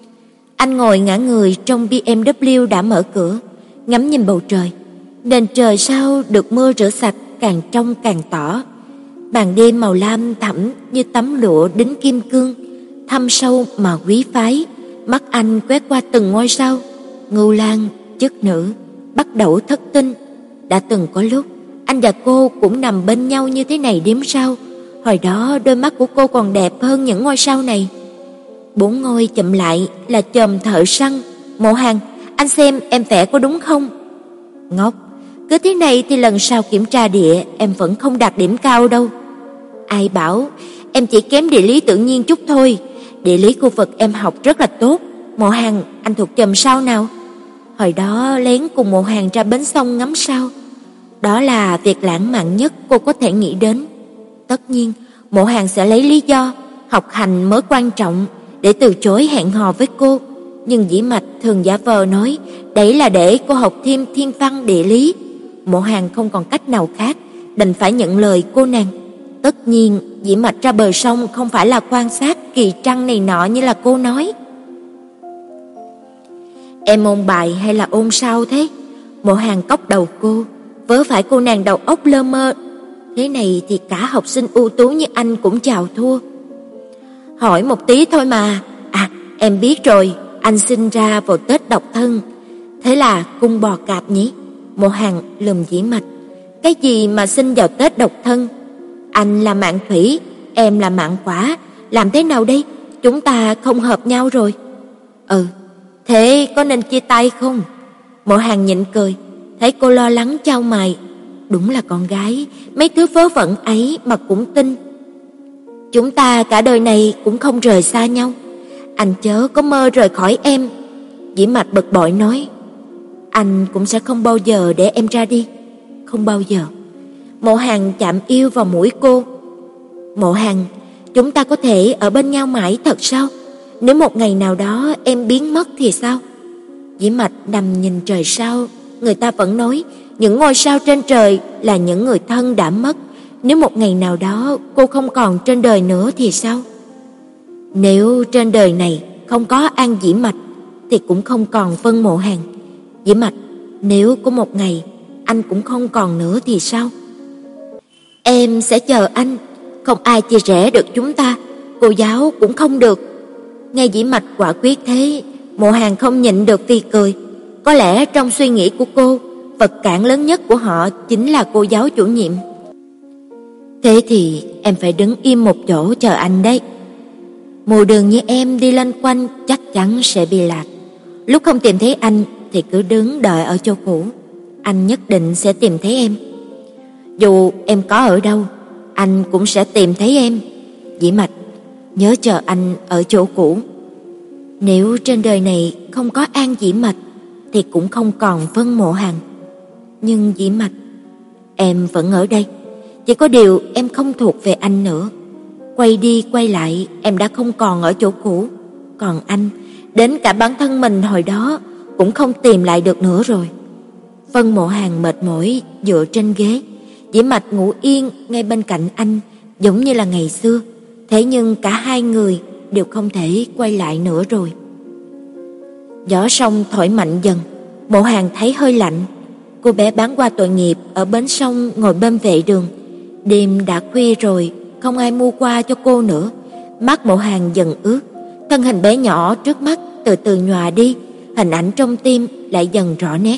Speaker 1: Anh ngồi ngả người trong bê em vê đã mở cửa, ngắm nhìn bầu trời. Nền trời sao được mưa rửa sạch càng trong càng tỏ. Màn đêm màu lam thẳm như tấm lụa đính kim cương, thâm sâu mà quý phái. Mắt anh quét qua từng ngôi sao, Ngưu Lang, Chức Nữ, Bắt Đầu Thất Tinh. Đã từng có lúc anh và cô cũng nằm bên nhau như thế này đếm sao. Hồi đó đôi mắt của cô còn đẹp hơn những ngôi sao này. Bốn ngôi chậm lại là chòm thợ săn. Mộ Hàn, anh xem em vẽ có đúng không? Ngốc, cứ thế này thì lần sau kiểm tra địa em vẫn không đạt điểm cao đâu. Ai bảo, em chỉ kém địa lý tự nhiên chút thôi. Địa lý khu vực em học rất là tốt. Mộ Hàn, anh thuộc chòm sao nào? Hồi đó lén cùng Mộ Hàn ra bến sông ngắm sao. Đó là việc lãng mạn nhất cô có thể nghĩ đến. Tất nhiên, Mộ Hàn sẽ lấy lý do học hành mới quan trọng để từ chối hẹn hò với cô. Nhưng Dĩ Mạch thường giả vờ nói đấy là để cô học thêm thiên văn địa lý. Mộ Hàn không còn cách nào khác, đành phải nhận lời cô nàng. Tất nhiên, Dĩ Mạch ra bờ sông không phải là quan sát kỳ trăng này nọ như là cô nói. Em ôn bài hay là ôn sao thế? Mộ Hàn cốc đầu cô, vớ phải cô nàng đầu óc lơ mơ, Thế này thì cả học sinh ưu tú như anh cũng chào thua. Hỏi một tí thôi mà. À, em biết rồi, anh sinh ra vào Tết độc thân. Thế là cung bò cạp nhỉ? Mộ Hàn lườm Dĩ Mạch. Cái gì mà sinh vào Tết độc thân? Anh là mạng thủy, em là mạng hỏa, làm thế nào đây? Chúng ta không hợp nhau rồi. Ừ, thế có nên chia tay không? Mộ Hàn nhịn cười, thấy cô lo lắng chau mày. Đúng là con gái, mấy thứ vớ vẩn ấy mà cũng tin. Chúng ta cả đời này cũng không rời xa nhau. Anh chớ có mơ rời khỏi em. Dĩ Mạch bực bội nói. Anh cũng sẽ không bao giờ để em ra đi. Không bao giờ. Mộ Hàn chạm yêu vào mũi cô. Mộ Hàn, chúng ta có thể ở bên nhau mãi thật sao? Nếu một ngày nào đó em biến mất thì sao? Dĩ Mạch nằm nhìn trời sao. Người ta vẫn nói những ngôi sao trên trời là những người thân đã mất. Nếu một ngày nào đó cô không còn trên đời nữa thì sao? Nếu trên đời này không có An Dĩ Mạch thì cũng không còn Vân Mộ Hàn. Dĩ Mạch, nếu có một ngày anh cũng không còn nữa thì sao? Em sẽ chờ anh, không ai chia rẽ được chúng ta, cô giáo cũng không được. Nghe Dĩ Mạch quả quyết thế, Mộ Hàn không nhịn được vì cười. Có lẽ trong suy nghĩ của cô, vật cản lớn nhất của họ chính là cô giáo chủ nhiệm. Thế thì em phải đứng im một chỗ chờ anh đấy. Mù đường như em đi loanh quanh chắc chắn sẽ bị lạc. Lúc không tìm thấy anh thì cứ đứng đợi ở chỗ cũ. Anh nhất định sẽ tìm thấy em. Dù em có ở đâu, anh cũng sẽ tìm thấy em. Dĩ Mạch, nhớ chờ anh ở chỗ cũ. Nếu trên đời này không có An Dĩ Mạch thì cũng không còn Vân Mộ Hàn. Nhưng Dĩ Mạch, em vẫn ở đây. Chỉ có điều em không thuộc về anh nữa. Quay đi quay lại em đã không còn ở chỗ cũ. Còn anh, đến cả bản thân mình hồi đó cũng không tìm lại được nữa rồi. Vân Mộ Hàn mệt mỏi dựa trên ghế. Dĩ Mạch ngủ yên ngay bên cạnh anh, giống như là ngày xưa. Thế nhưng cả hai người đều không thể quay lại nữa rồi. Gió sông thổi mạnh dần, Mộ Hàn thấy hơi lạnh. Cô bé bán hoa tội nghiệp ở bến sông ngồi bên vệ đường. Đêm đã khuya rồi, không ai mua hoa cho cô nữa. Mắt Mộ Hàn dần ướt, thân hình bé nhỏ trước mắt từ từ nhòa đi, hình ảnh trong tim lại dần rõ nét.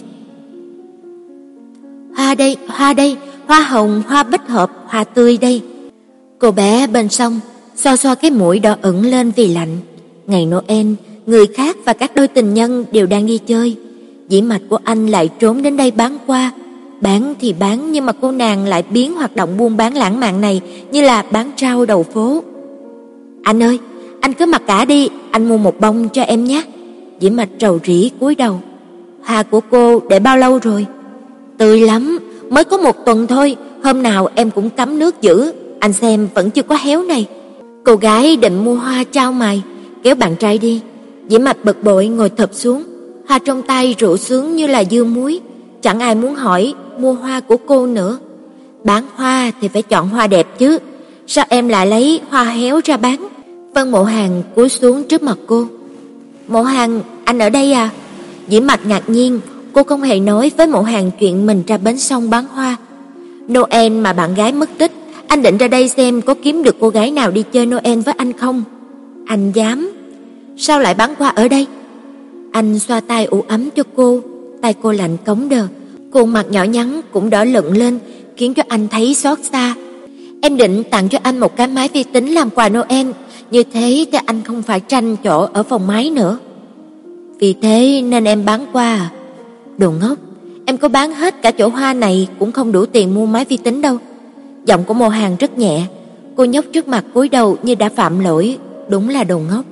Speaker 1: Hoa đây, hoa đây, hoa hồng, hoa bích hợp, hoa tươi đây. Cô bé bên sông xoa xoa cái mũi đỏ ửng lên vì lạnh. Ngày Noel, người khác và các đôi tình nhân đều đang đi chơi. Dĩ Mạch của anh lại trốn đến đây bán hoa. Bán thì bán, nhưng mà cô nàng lại biến hoạt động buôn bán lãng mạn này như là bán rau đầu phố. Anh ơi, anh cứ mặc cả đi, anh mua một bông cho em nhé. Dĩ Mạch rầu rĩ cúi đầu. Hoa của cô để bao lâu rồi? Tươi lắm, mới có một tuần thôi. Hôm nào em cũng cắm nước giữ, anh xem vẫn chưa có héo này. Cô gái định mua hoa trao mày, kéo bạn trai đi. Dĩ Mạch bực bội ngồi thụp xuống, hoa trong tay rủ xuống như là dưa muối. Chẳng ai muốn hỏi mua hoa của cô nữa. Bán hoa thì phải chọn hoa đẹp chứ, sao em lại lấy hoa héo ra bán? Vân Mộ Hàn cúi xuống trước mặt cô. Mộ Hàn, anh ở đây à? Dĩ Mạch ngạc nhiên, cô không hề nói với Mộ Hàn chuyện mình ra bến sông bán hoa. Noel mà bạn gái mất tích, anh định ra đây xem có kiếm được cô gái nào đi chơi Noel với anh không. Anh dám? Sao lại bán hoa ở đây? Anh xoa tay ủ ấm cho cô, tay cô lạnh cống đờ, khuôn mặt nhỏ nhắn cũng đỏ lựng lên, khiến cho anh thấy xót xa. Em định tặng cho anh một cái máy vi tính làm quà Noel, như thế thì anh không phải tranh chỗ ở phòng máy nữa. Vì thế nên em bán hoa à? Đồ ngốc, em có bán hết cả chỗ hoa này cũng không đủ tiền mua máy vi tính đâu. Giọng của Mộ Hàn rất nhẹ. Cô nhóc trước mặt cúi đầu như đã phạm lỗi, đúng là đồ ngốc.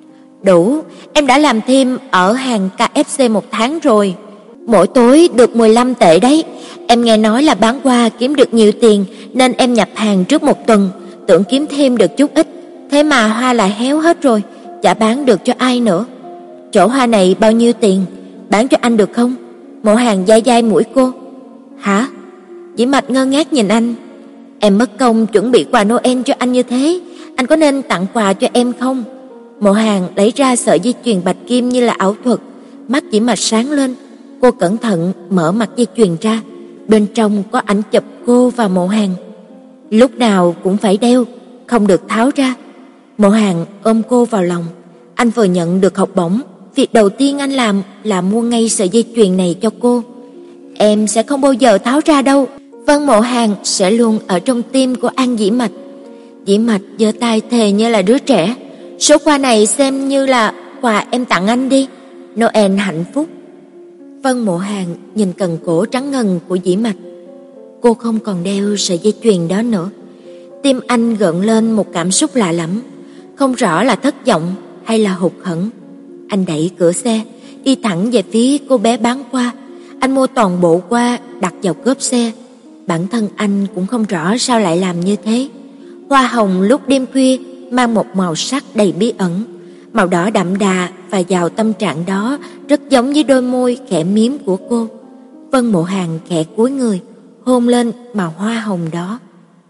Speaker 1: Đủ, em đã làm thêm ở hàng ca ép xê một tháng rồi. Mỗi tối được mười lăm tệ đấy. Em nghe nói là bán hoa kiếm được nhiều tiền nên em nhập hàng trước một tuần, tưởng kiếm thêm được chút ít. Thế mà hoa lại héo hết rồi, chả bán được cho ai nữa. Chỗ hoa này bao nhiêu tiền? Bán cho anh được không? Mộ Hàn dai dai mũi cô. Hả? Dĩ Mạch ngơ ngác nhìn anh. Em mất công chuẩn bị quà Noel cho anh như thế, anh có nên tặng quà cho em không? Mộ Hàn lấy ra sợi dây chuyền bạch kim như là ảo thuật. Mắt Dĩ Mạch sáng lên. Cô cẩn thận mở mặt dây chuyền ra. Bên trong có ảnh chụp cô và Mộ Hàn. Lúc nào cũng phải đeo, không được tháo ra. Mộ Hàn ôm cô vào lòng. Anh vừa nhận được học bổng, việc đầu tiên anh làm là mua ngay sợi dây chuyền này cho cô. Em sẽ không bao giờ tháo ra đâu. Vân Mộ Hàn sẽ luôn ở trong tim của An Dĩ Mạch. Dĩ Mạch giơ tay thề như là đứa trẻ. Số quà này xem như là quà em tặng anh đi. Noel hạnh phúc. Vân Mộ Hàn nhìn cần cổ trắng ngần của Dĩ Mạch. Cô không còn đeo sợi dây chuyền đó nữa. Tim anh gợn lên một cảm xúc lạ lẫm, không rõ là thất vọng hay là hụt hẫng. Anh đẩy cửa xe, đi thẳng về phía cô bé bán qua. Anh mua toàn bộ qua đặt vào cốp xe. Bản thân anh cũng không rõ sao lại làm như thế. Hoa hồng lúc đêm khuya mang một màu sắc đầy bí ẩn, màu đỏ đậm đà và vào tâm trạng đó rất giống với đôi môi khẽ miếm của cô. Vân Mộ Hàn khẽ cúi người, hôn lên màu hoa hồng đó.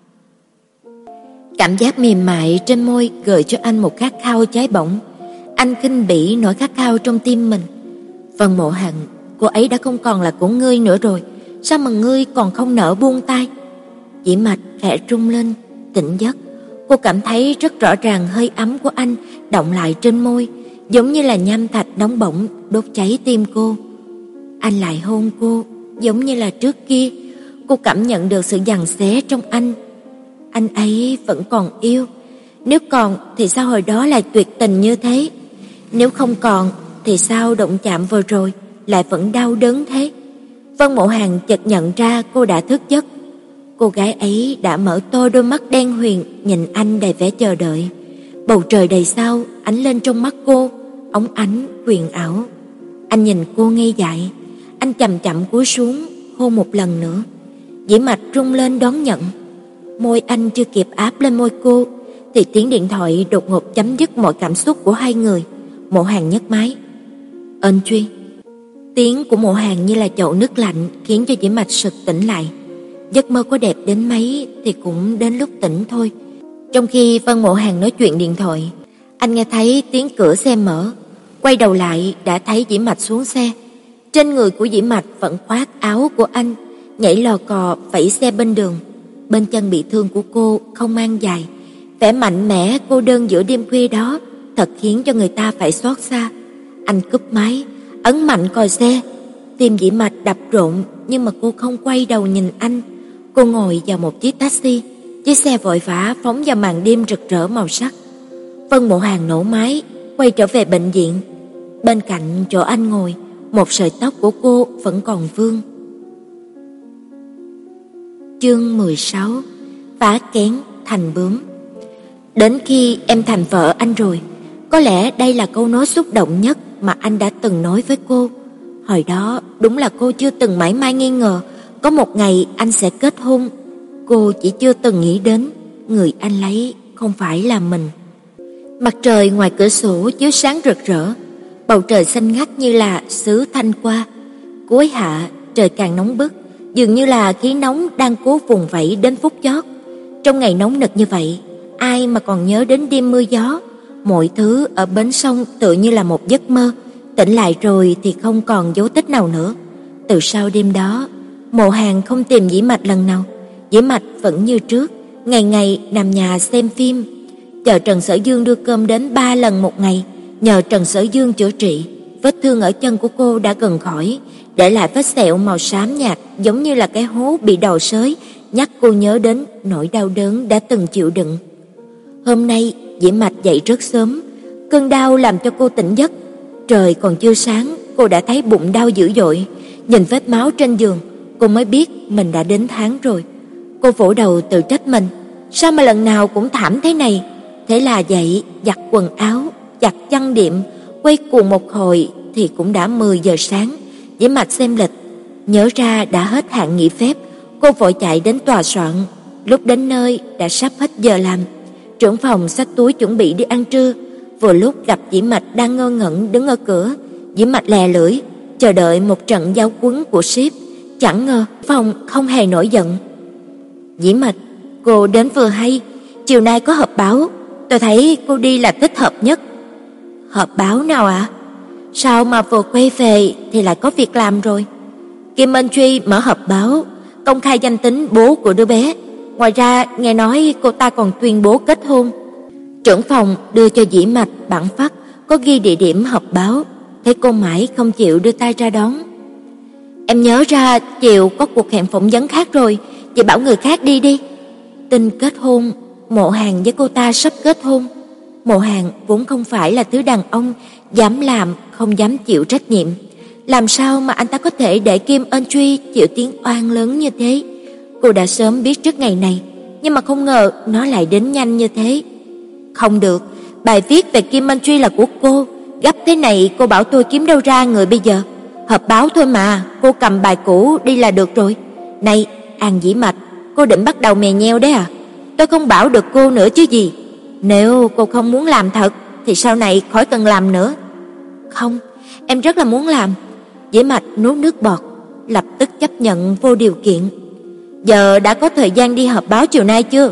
Speaker 1: Cảm giác mềm mại trên môi gợi cho anh một khát khao cháy bỏng. Anh khinh bỉ nỗi khát khao trong tim mình. Vân Mộ Hàn, cô ấy đã không còn là của ngươi nữa rồi, sao mà ngươi còn không nỡ buông tay? Dĩ Mạch khẽ rung lên, tỉnh giấc. Cô cảm thấy rất rõ ràng hơi ấm của anh động lại trên môi, giống như là nham thạch nóng bỏng đốt cháy tim cô. Anh lại hôn cô, giống như là trước kia. Cô cảm nhận được sự giằng xé trong anh. Anh ấy vẫn còn yêu. Nếu còn thì sao hồi đó lại tuyệt tình như thế? Nếu không còn thì sao động chạm vừa rồi lại vẫn đau đớn thế? Vân Mộ Hàn chợt nhận ra cô đã thức giấc. Cô gái ấy đã mở to đôi mắt đen huyền nhìn anh đầy vẻ chờ đợi. Bầu trời đầy sao ánh lên trong mắt cô, óng ánh huyền ảo. Anh nhìn cô ngây dại. Anh chậm chậm cúi xuống hôn một lần nữa. Dĩ Mạch rung lên đón nhận. Môi anh chưa kịp áp lên môi cô thì tiếng điện thoại đột ngột chấm dứt mọi cảm xúc của hai người. Mộ Hàn nhấc máy. Ân Truy. Tiếng của Mộ Hàn như là chậu nước lạnh khiến cho Dĩ Mạch sực tỉnh lại. Giấc mơ có đẹp đến mấy thì cũng đến lúc tỉnh thôi. Trong khi Vân Mộ Hàn nói chuyện điện thoại, anh nghe thấy tiếng cửa xe mở. Quay đầu lại đã thấy Dĩ Mạch xuống xe. Trên người của Dĩ Mạch vẫn khoác áo của anh, nhảy lò cò vẫy xe bên đường. Bên chân bị thương của cô không mang giày. Vẻ mạnh mẽ cô đơn giữa đêm khuya đó thật khiến cho người ta phải xót xa. Anh cúp máy, ấn mạnh còi xe. Tim Dĩ Mạch đập rộn nhưng mà cô không quay đầu nhìn anh. Cô ngồi vào một chiếc taxi. Chiếc xe vội vã phóng vào màn đêm rực rỡ màu sắc. Vân Mộ Hàn nổ máy, quay trở về bệnh viện. Bên cạnh chỗ anh ngồi, một sợi tóc của cô vẫn còn vương. Chương mười sáu. Phá kén thành bướm. Đến khi em thành vợ anh rồi, có lẽ đây là câu nói xúc động nhất mà anh đã từng nói với cô. Hồi đó đúng là cô chưa từng mảy may nghi ngờ có một ngày anh sẽ kết hôn. Cô chỉ chưa từng nghĩ đến người anh lấy không phải là mình. Mặt trời ngoài cửa sổ chiếu sáng rực rỡ, bầu trời xanh ngắt như là xứ thanh qua. Cuối hạ trời càng nóng bức, dường như là khí nóng đang cố vùng vẫy đến phút chót. Trong ngày nóng nực như vậy, ai mà còn nhớ đến đêm mưa gió. Mọi thứ ở bến sông tựa như là một giấc mơ, tỉnh lại rồi thì không còn dấu tích nào nữa. Từ sau đêm đó, Mộ Hàn không tìm Dĩ Mạch lần nào. Dĩ Mạch vẫn như trước, ngày ngày nằm nhà xem phim, chờ Trần Sở Dương đưa cơm đến ba lần một ngày. Nhờ Trần Sở Dương chữa trị, vết thương ở chân của cô đã gần khỏi, để lại vết sẹo màu xám nhạt giống như là cái hố bị đầu xới, nhắc cô nhớ đến nỗi đau đớn đã từng chịu đựng. Hôm nay Dĩ Mạch dậy rất sớm, cơn đau làm cho cô tỉnh giấc. Trời còn chưa sáng, cô đã thấy bụng đau dữ dội. Nhìn vết máu trên giường, cô mới biết mình đã đến tháng rồi. Cô vỗ đầu tự trách mình, sao mà lần nào cũng thảm thế này. Thế là dậy, giặt quần áo, giặt chăn đệm, quay cuồng một hồi thì cũng đã mười giờ sáng. Dĩ Mạch xem lịch, nhớ ra đã hết hạn nghỉ phép, cô vội chạy đến tòa soạn. Lúc đến nơi đã sắp hết giờ làm. Trưởng phòng xách túi chuẩn bị đi ăn trưa, vừa lúc gặp Dĩ Mạch đang ngơ ngẩn đứng ở cửa. Dĩ Mạch lè lưỡi, chờ đợi một trận giao quấn của sếp. Chẳng ngờ phòng không hề nổi giận. Dĩ Mạch, cô đến vừa hay, chiều nay có họp báo, tôi thấy cô đi là thích hợp nhất. Họp báo nào ạ? À? Sao mà vừa quay về thì lại có việc làm rồi? Kim Ân Truy mở họp báo, công khai danh tính bố của đứa bé. ngoài ra nghe nói cô ta còn tuyên bố kết hôn. Trưởng phòng đưa cho Dĩ Mạch bản phắc có ghi địa điểm họp báo, thấy cô mãi không chịu đưa tay ra đón. Em nhớ ra chiều có cuộc hẹn phỏng vấn khác rồi, chị bảo người khác đi đi. Tin kết hôn, Mộ Hàn với cô ta sắp kết hôn. Mộ Hàn vốn không phải là thứ đàn ông dám làm không dám chịu trách nhiệm. Làm sao mà anh ta có thể để Kim Ân Truy chịu tiếng oan lớn như thế? Cô đã sớm biết trước ngày này, nhưng mà không ngờ nó lại đến nhanh như thế. Không được, bài viết về Kim Ân Truy là của cô, gấp thế này cô bảo tôi kiếm đâu ra người bây giờ? Họp báo thôi mà, cô cầm bài cũ đi là được rồi. Này, An Dĩ Mạch, cô định bắt đầu mè nheo đấy à? Tôi không bảo được cô nữa chứ gì. Nếu cô không muốn làm thật thì sau này khỏi cần làm nữa. Không, em rất là muốn làm. Dĩ Mạch nuốt nước bọt, lập tức chấp nhận vô điều kiện. Giờ đã có thời gian đi họp báo chiều nay chưa?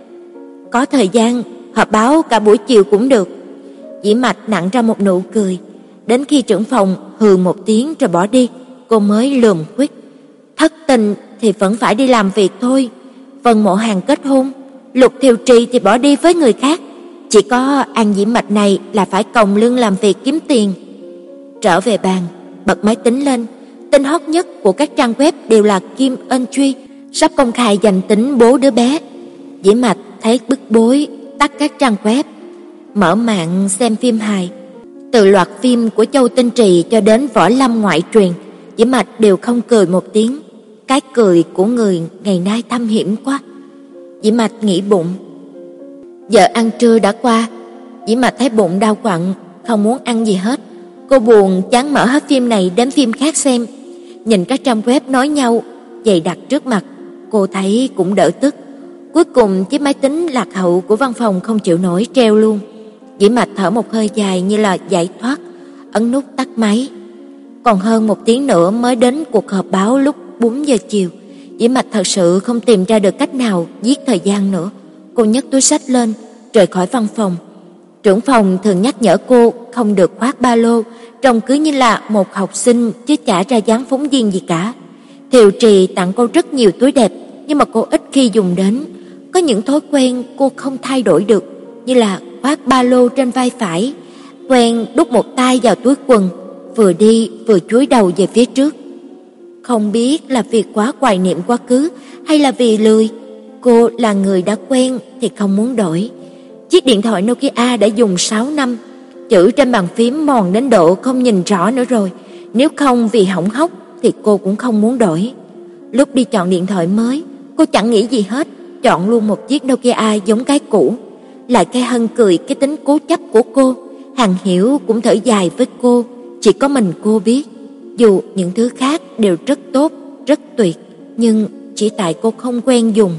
Speaker 1: Có thời gian, họp báo cả buổi chiều cũng được. Dĩ Mạch nặn ra một nụ cười. Đến khi trưởng phòng hừ một tiếng rồi bỏ đi, cô mới lườm quýt. Thất tình thì vẫn phải đi làm việc thôi. Vân Mộ Hàn kết hôn, Lục Thiều Trì thì bỏ đi với người khác. Chỉ có An Dĩ Mạch này là phải còng lưng làm việc kiếm tiền. Trở về bàn, bật máy tính lên. Tin hot nhất của các trang web đều là Kim Ân Truy sắp công khai danh tính bố đứa bé. Dĩ Mạch thấy bức bối, tắt các trang web, mở mạng xem phim hài. Từ loạt phim của Châu Tinh Trì cho đến Võ Lâm ngoại truyền, Dĩ Mạch đều không cười một tiếng. Cái cười của người ngày nay thâm hiểm quá. Dĩ Mạch nghĩ bụng. Giờ ăn trưa đã qua, Dĩ Mạch thấy bụng đau quặn, không muốn ăn gì hết. Cô buồn chán mở hết phim này đến phim khác xem. Nhìn các trang web nói nhau dày đặc trước mặt, cô thấy cũng đỡ tức. Cuối cùng chiếc máy tính lạc hậu của văn phòng không chịu nổi treo luôn. Dĩ Mạch thở một hơi dài như là giải thoát, ấn nút tắt máy. Còn hơn một tiếng nữa mới đến cuộc họp báo lúc bốn giờ chiều. Dĩ Mạch thật sự không tìm ra được cách nào giết thời gian nữa. Cô nhấc túi xách lên, rời khỏi văn phòng. Trưởng phòng thường nhắc nhở cô không được khoác ba lô, trông cứ như là một học sinh chứ chả ra dáng phóng viên gì cả. Thiều Trì tặng cô rất nhiều túi đẹp, nhưng mà cô ít khi dùng đến. Có những thói quen cô không thay đổi được, như là khoác ba lô trên vai phải, quen đút một tay vào túi quần, vừa đi vừa chúi đầu về phía trước. Không biết là vì quá hoài niệm quá khứ hay là vì lười, cô là người đã quen thì không muốn đổi. Chiếc điện thoại Nokia đã dùng sáu năm, chữ trên bàn phím mòn đến độ không nhìn rõ nữa rồi. Nếu không vì hỏng hóc thì cô cũng không muốn đổi. Lúc đi chọn điện thoại mới, cô chẳng nghĩ gì hết, chọn luôn một chiếc Nokia giống cái cũ. Lại cái Hân cười cái tính cố chấp của cô. Hằng Hiểu cũng thở dài với cô, chỉ có mình cô biết. Dù những thứ khác đều rất tốt, rất tuyệt, nhưng chỉ tại cô không quen dùng.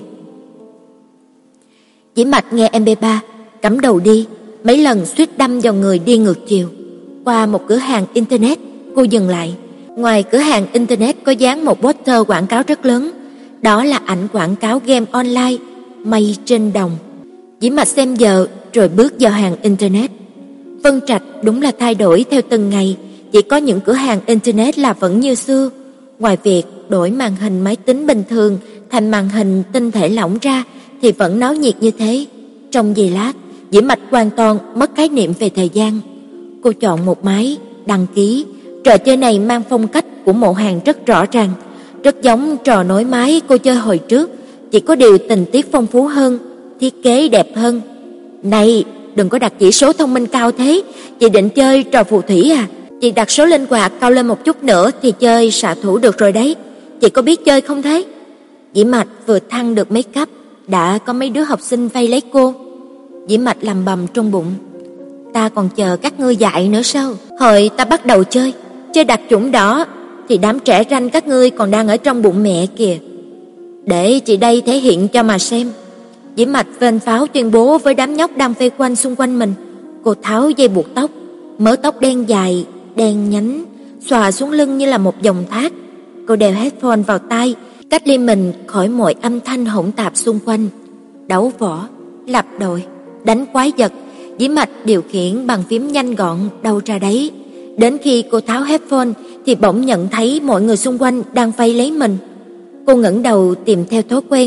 Speaker 1: Dĩ Mạch nghe em pê ba, cắm đầu đi, mấy lần suýt đâm vào người đi ngược chiều. Qua một cửa hàng internet, cô dừng lại. Ngoài cửa hàng internet có dán một poster quảng cáo rất lớn, đó là ảnh quảng cáo game online Mây Trên Đồng. Dĩ Mạch xem giờ rồi bước vào hàng internet. Vân Trạch đúng là thay đổi theo từng ngày, chỉ có những cửa hàng internet là vẫn như xưa. Ngoài việc đổi màn hình máy tính bình thường thành màn hình tinh thể lỏng ra thì vẫn náo nhiệt như thế. Trong giây lát, Dĩ Mạch hoàn toàn mất khái niệm về thời gian. Cô chọn một máy, đăng ký. Trò chơi này mang phong cách của Mộ Hàn rất rõ ràng, rất giống trò nối máy cô chơi hồi trước, chỉ có điều tình tiết phong phú hơn, thiết kế đẹp hơn. Này, đừng có đặt chỉ số thông minh cao thế, chị định chơi trò phù thủy à? Chị đặt số linh hoạt cao lên một chút nữa thì chơi xạ thủ được rồi đấy. Chị có biết chơi không thế? Dĩ Mạch vừa thăng được mấy cấp, đã có mấy đứa học sinh vây lấy cô. Dĩ Mạch lầm bầm trong bụng, ta còn chờ các ngươi dạy nữa sao? Hồi ta bắt đầu chơi, chơi đặc chủng đỏ thì đám trẻ ranh các ngươi còn đang ở trong bụng mẹ kìa. Để chị đây thể hiện cho mà xem. Dĩ Mạch vênh pháo tuyên bố với đám nhóc đang vây quanh xung quanh mình. Cô tháo dây buộc tóc, mớ tóc đen dài, đen nhánh, xòa xuống lưng như là một dòng thác. Cô đeo headphone vào tai, cách ly mình khỏi mọi âm thanh hỗn tạp xung quanh. Đấu võ, lập đội, đánh quái vật, Dĩ Mạch điều khiển bằng phím nhanh gọn đâu ra đấy. Đến khi cô tháo headphone thì bỗng nhận thấy mọi người xung quanh đang vây lấy mình. Cô ngẩng đầu tìm theo thói quen,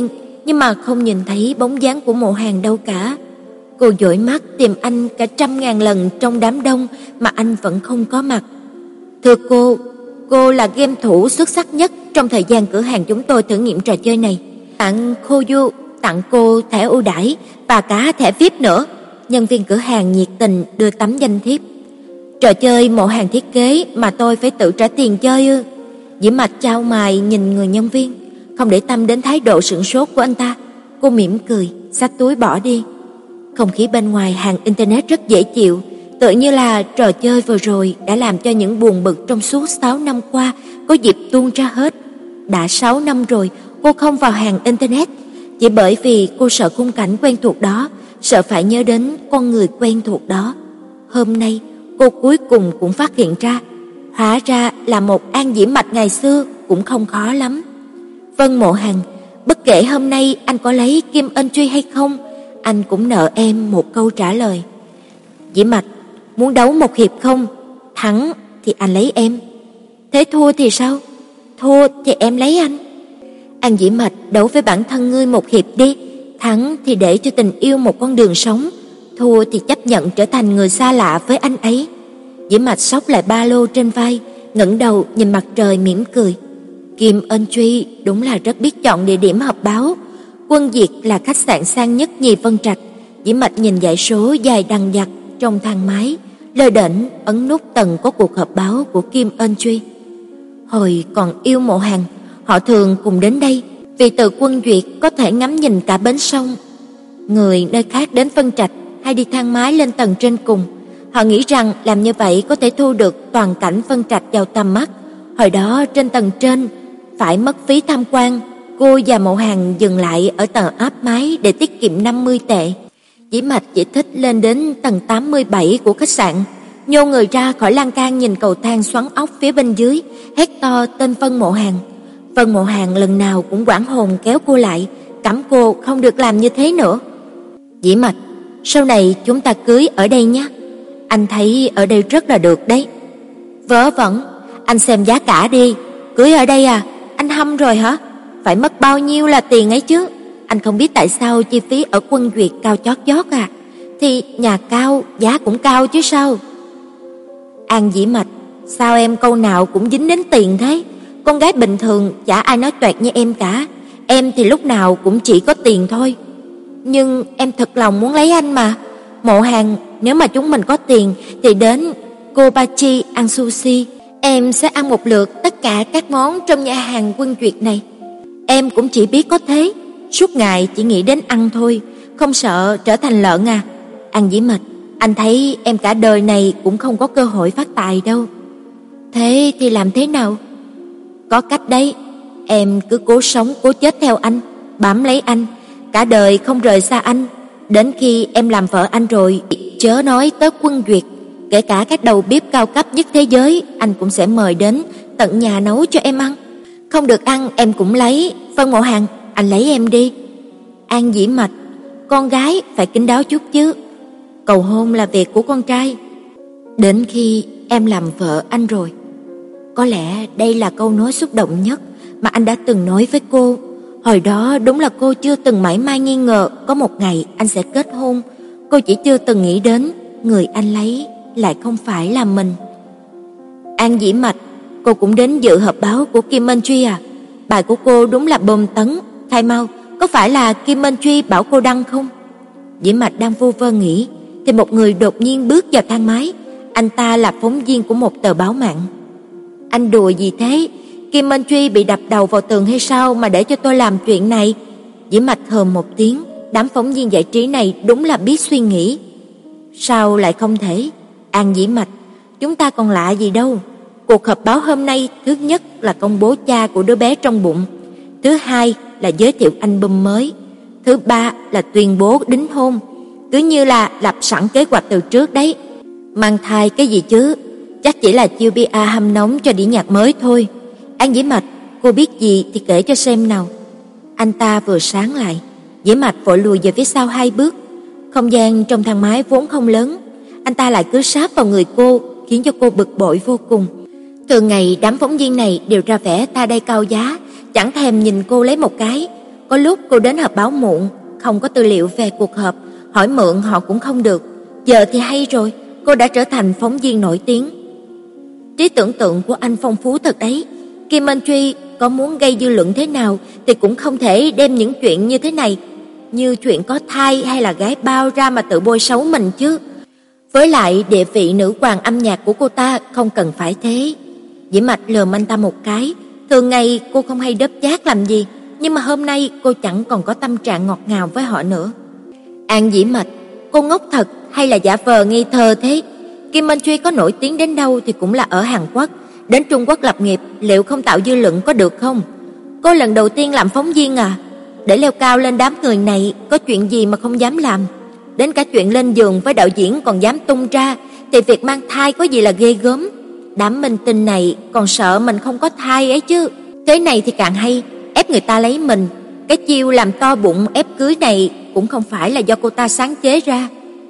Speaker 1: nhưng mà không nhìn thấy bóng dáng của Mộ Hàn đâu cả. Cô dõi mắt tìm anh cả trăm ngàn lần trong đám đông mà anh vẫn không có mặt. Thưa cô, cô là game thủ xuất sắc nhất trong thời gian cửa hàng chúng tôi thử nghiệm trò chơi này. Tặng Koyu, tặng cô thẻ ưu đãi và cả thẻ vi ai pi nữa. Nhân viên cửa hàng nhiệt tình đưa tấm danh thiếp. Trò chơi Mộ Hàn thiết kế mà tôi phải tự trả tiền chơi ư? Diễm Mạch chau mày nhìn người nhân viên, không để tâm đến thái độ sửng sốt của anh ta. Cô mỉm cười, xách túi bỏ đi. Không khí bên ngoài hàng internet rất dễ chịu, tựa như là trò chơi vừa rồi đã làm cho những buồn bực trong suốt sáu năm qua có dịp tuôn ra hết. Đã sáu năm rồi cô không vào hàng internet, chỉ bởi vì cô sợ khung cảnh quen thuộc đó, sợ phải nhớ đến con người quen thuộc đó. Hôm nay cô cuối cùng cũng phát hiện ra, hóa ra là một An Diễm Mạch ngày xưa cũng không khó lắm. Vân Mộ Hàn, bất kể hôm nay anh có lấy Kim Ân Truy hay không, anh cũng nợ em một câu trả lời. Diễm Mạch, muốn đấu một hiệp không? Thắng thì anh lấy em. Thế thua thì sao? Thua thì em lấy anh. An Diễm Mạch, đấu với bản thân ngươi một hiệp đi. Thắng thì để cho tình yêu một con đường sống, thua thì chấp nhận trở thành người xa lạ với anh ấy. Diễm Mạch xốc lại ba lô trên vai, ngẩng đầu nhìn mặt trời mỉm cười. Kim Ân Truy đúng là rất biết chọn địa điểm họp báo. Quân Diệt là khách sạn sang nhất nhì Vân Trạch. Diễm Mạch nhìn dãy số dài đằng dặc trong thang máy, lơ đễnh ấn nút tầng có cuộc họp báo của Kim Ân Truy. Hồi còn yêu Mộ Hàn, họ thường cùng đến đây, vì từ Quân Duyệt có thể ngắm nhìn cả bến sông. Người nơi khác đến Vân Trạch hay đi thang máy lên tầng trên cùng, họ nghĩ rằng làm như vậy có thể thu được toàn cảnh Vân Trạch vào tầm mắt. Hồi đó trên tầng trên phải mất phí tham quan, cô và Mộ Hàn dừng lại ở tầng áp mái để tiết kiệm năm mươi tệ. Diễm Mạch chỉ thích lên đến tầng tám mươi bảy của khách sạn, nhô người ra khỏi lan can nhìn cầu thang xoắn ốc phía bên dưới, hét to tên Vân Mộ Hàn. Vân Mộ Hàn lần nào cũng hoảng hồn kéo cô lại, cấm cô không được làm như thế nữa. Diễm Mạch, sau này chúng ta cưới ở đây nhé. Anh thấy ở đây rất là được đấy. Vớ vẩn, anh xem giá cả đi. Cưới ở đây à? Anh hâm rồi hả? Phải mất bao nhiêu là tiền ấy chứ? Anh không biết tại sao chi phí ở Quân Duyệt cao chót vót à? Thì nhà cao, giá cũng cao chứ sao? An Dĩ Mạch, sao em câu nào cũng dính đến tiền thế? Con gái bình thường chả ai nói toẹt như em cả. Em thì lúc nào cũng chỉ có tiền thôi. Nhưng em thật lòng muốn lấy anh mà. Mộ Hàn, nếu mà chúng mình có tiền thì đến Kobachi ăn sushi. Em sẽ ăn một lượt tất cả các món trong nhà hàng Quân Duyệt này. Em cũng chỉ biết có thế, suốt ngày chỉ nghĩ đến ăn thôi, không sợ trở thành lợn à? An Dĩ Mạch, anh thấy em cả đời này cũng không có cơ hội phát tài đâu. Thế thì làm thế nào? Có cách đấy, em cứ cố sống cố chết theo anh, bám lấy anh, cả đời không rời xa anh. Đến khi em làm vợ anh rồi, chớ nói tới Quân Duyệt, kể cả các đầu bếp cao cấp nhất thế giới, anh cũng sẽ mời đến tận nhà nấu cho em ăn. Không được ăn em cũng lấy. Vân Mộ Hàn, anh lấy em đi. An Dĩ Mạch, con gái phải kín đáo chút chứ. Cầu hôn là việc của con trai. Đến khi em làm vợ anh rồi. Có lẽ đây là câu nói xúc động nhất mà anh đã từng nói với cô. Hồi đó đúng là cô chưa từng mảy may nghi ngờ có một ngày anh sẽ kết hôn. Cô chỉ chưa từng nghĩ đến người anh lấy lại không phải là mình. An Dĩ Mạch, cô cũng đến dự họp báo của Kim Ân Truy à? Bài của cô đúng là bom tấn. Khai mau, có phải là Kim Ân Truy bảo cô đăng không? Dĩ Mạch đang vu vơ nghĩ thì một người đột nhiên bước vào thang máy. Anh ta là phóng viên của một tờ báo mạng. Anh đùa gì thế? Kim Ân Truy bị đập đầu vào tường hay sao mà để cho tôi làm chuyện này? Dĩ Mạch hờm một tiếng. Đám phóng viên giải trí này đúng là biết suy nghĩ. Sao lại không thể? An Dĩ Mạch, chúng ta còn lạ gì đâu. Cuộc họp báo hôm nay, thứ nhất là công bố cha của đứa bé trong bụng, thứ hai là giới thiệu album mới, thứ ba là tuyên bố đính hôn. Cứ như là lập sẵn kế hoạch từ trước đấy. Mang thai cái gì chứ? Chắc chỉ là chiêu bia hâm nóng cho đĩa nhạc mới thôi. An Dĩ Mạch, cô biết gì thì kể cho xem nào. Anh ta vừa sáng lại, Dĩ Mạch vội lùi về phía sau hai bước. Không gian trong thang máy vốn không lớn, anh ta lại cứ sáp vào người cô, khiến cho cô bực bội vô cùng. Thường ngày đám phóng viên này đều ra vẻ ta đây cao giá, chẳng thèm nhìn cô lấy một cái. có lúc cô đến họp báo muộn, không có tư liệu về cuộc họp, hỏi mượn họ cũng không được. Giờ thì hay rồi, cô đã trở thành phóng viên nổi tiếng. Trí tưởng tượng của anh phong phú thật đấy. Kim Anh Truy có muốn gây dư luận thế nào thì cũng không thể đem những chuyện như thế này, như chuyện có thai hay là gái bao ra mà tự bôi xấu mình chứ. Với lại địa vị nữ hoàng âm nhạc của cô ta không cần phải thế. Dĩ Mạch lườm anh ta một cái. Thường ngày cô không hay đớp chát làm gì, nhưng mà hôm nay cô chẳng còn có tâm trạng ngọt ngào với họ nữa. An Dĩ Mạch, cô ngốc thật hay là giả vờ ngây thơ thế? Kim Anh Truy có nổi tiếng đến đâu thì cũng là ở Hàn Quốc, đến Trung Quốc lập nghiệp, liệu không tạo dư luận có được không? Cô lần đầu tiên làm phóng viên à? Để leo cao lên đám người này, có chuyện gì mà không dám làm? Đến cả chuyện lên giường với đạo diễn còn dám tung ra, thì việc mang thai có gì là ghê gớm? Đám minh tinh này còn sợ mình không có thai ấy chứ. Thế này thì càng hay, ép người ta lấy mình. Cái chiêu làm to bụng ép cưới này cũng không phải là do cô ta sáng chế ra.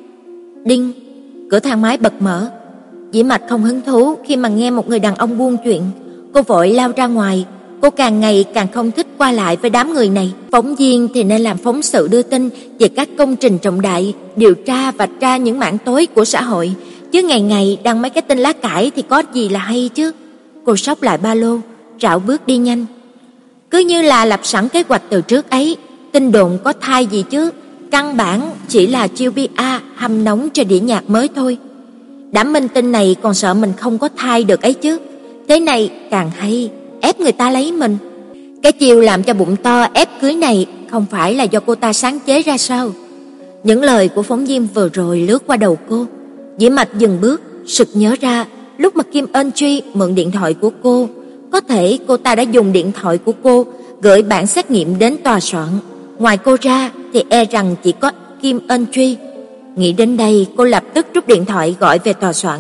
Speaker 1: Đinh, cửa thang máy bật mở. Dĩ Mạch không hứng thú khi mà nghe một người đàn ông buôn chuyện. Cô vội lao ra ngoài. Cô càng ngày càng không thích qua lại với đám người này. Phóng viên thì nên làm phóng sự đưa tin về các công trình trọng đại, điều tra vạch ra những mảng tối của xã hội, chứ ngày ngày đăng mấy cái tin lá cải thì có gì là hay chứ. Cô xốc lại ba lô, rảo bước đi nhanh. Cứ như là lập sẵn kế hoạch từ trước ấy, tin đồn có thai gì chứ, căn bản chỉ là chiêu pê e hâm nóng cho đĩa nhạc mới thôi. Đám minh tinh này còn sợ mình không có thai được ấy chứ. Thế này càng hay, ép người ta lấy mình. Cái chiêu làm cho bụng to ép cưới này không phải là do cô ta sáng chế ra sao? Những lời của phóng viên vừa rồi lướt qua đầu cô. Dĩ Mạch dừng bước, sực nhớ ra lúc mà Kim Ân Truy mượn điện thoại của cô, có thể cô ta đã dùng điện thoại của cô gửi bản xét nghiệm đến tòa soạn. Ngoài cô ra thì e rằng chỉ có Kim Ân Truy. Nghĩ đến đây, cô lập tức rút điện thoại gọi về tòa soạn.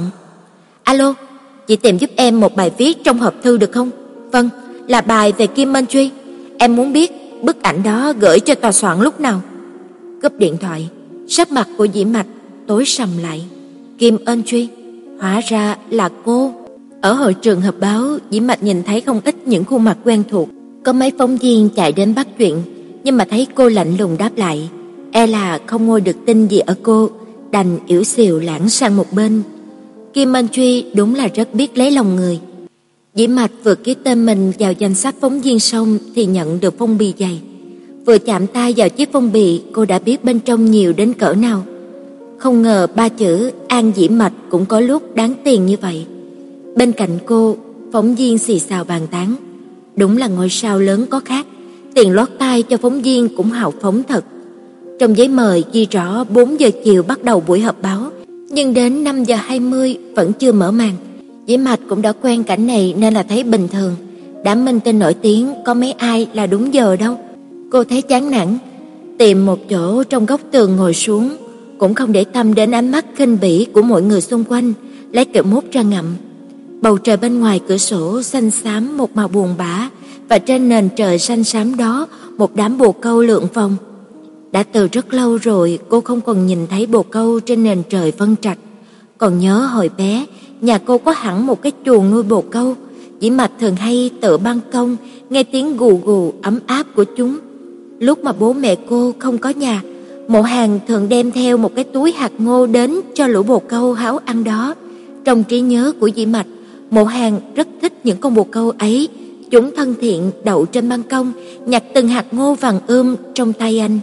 Speaker 1: Alo, chị tìm giúp em một bài viết trong hộp thư được không? Vâng, là bài về Kim Ân Truy. Em muốn biết bức ảnh đó gửi cho tòa soạn lúc nào. Cúp điện thoại, sắc mặt của Dĩ Mạch tối sầm lại. Kim Ân Truy, hóa ra là cô. Ở hội trường họp báo, Dĩ Mạch nhìn thấy không ít những khuôn mặt quen thuộc. Có mấy phóng viên chạy đến bắt chuyện, nhưng mà thấy cô lạnh lùng đáp lại, e là không ngồi được tin gì ở cô, đành ỉu xìu lãng sang một bên. Kim Ân Truy đúng là rất biết lấy lòng người. Dĩ Mạch vừa ký tên mình vào danh sách phóng viên xong thì nhận được phong bì dày. Vừa chạm tay vào chiếc phong bì, cô đã biết bên trong nhiều đến cỡ nào. Không ngờ ba chữ An Dĩ Mạch cũng có lúc đáng tiền như vậy. Bên cạnh cô, phóng viên xì xào bàn tán. Đúng là ngôi sao lớn có khác, tiền lót tai cho phóng viên cũng hào phóng thật. Trong giấy mời ghi rõ bốn giờ chiều bắt đầu buổi họp báo, nhưng đến năm giờ hai mươi vẫn chưa mở màn. Dĩ Mạch cũng đã quen cảnh này nên là thấy bình thường. Đám minh tinh nổi tiếng có mấy ai là đúng giờ đâu. Cô thấy chán nản, tìm một chỗ trong góc tường ngồi xuống, cũng không để tâm đến ánh mắt khinh bỉ của mọi người xung quanh, lấy kẹo mút ra ngậm. Bầu trời bên ngoài cửa sổ xanh xám một màu buồn bã, và trên nền trời xanh xám đó một đám bồ câu lượn vòng. Đã từ rất lâu rồi cô không còn nhìn thấy bồ câu trên nền trời Vân Trạch. Còn nhớ hồi bé, nhà cô có hẳn một cái chuồng nuôi bồ câu. Dĩ Mạch thường hay tựa ban công, nghe tiếng gù gù ấm áp của chúng. Lúc mà bố mẹ cô không có nhà, Mộ Hàn thường đem theo một cái túi hạt ngô đến cho lũ bồ câu háo ăn đó. Trong trí nhớ của Dĩ Mạch, Mộ Hàn rất thích những con bồ câu ấy. Chúng thân thiện đậu trên ban công, nhặt từng hạt ngô vàng ươm trong tay anh.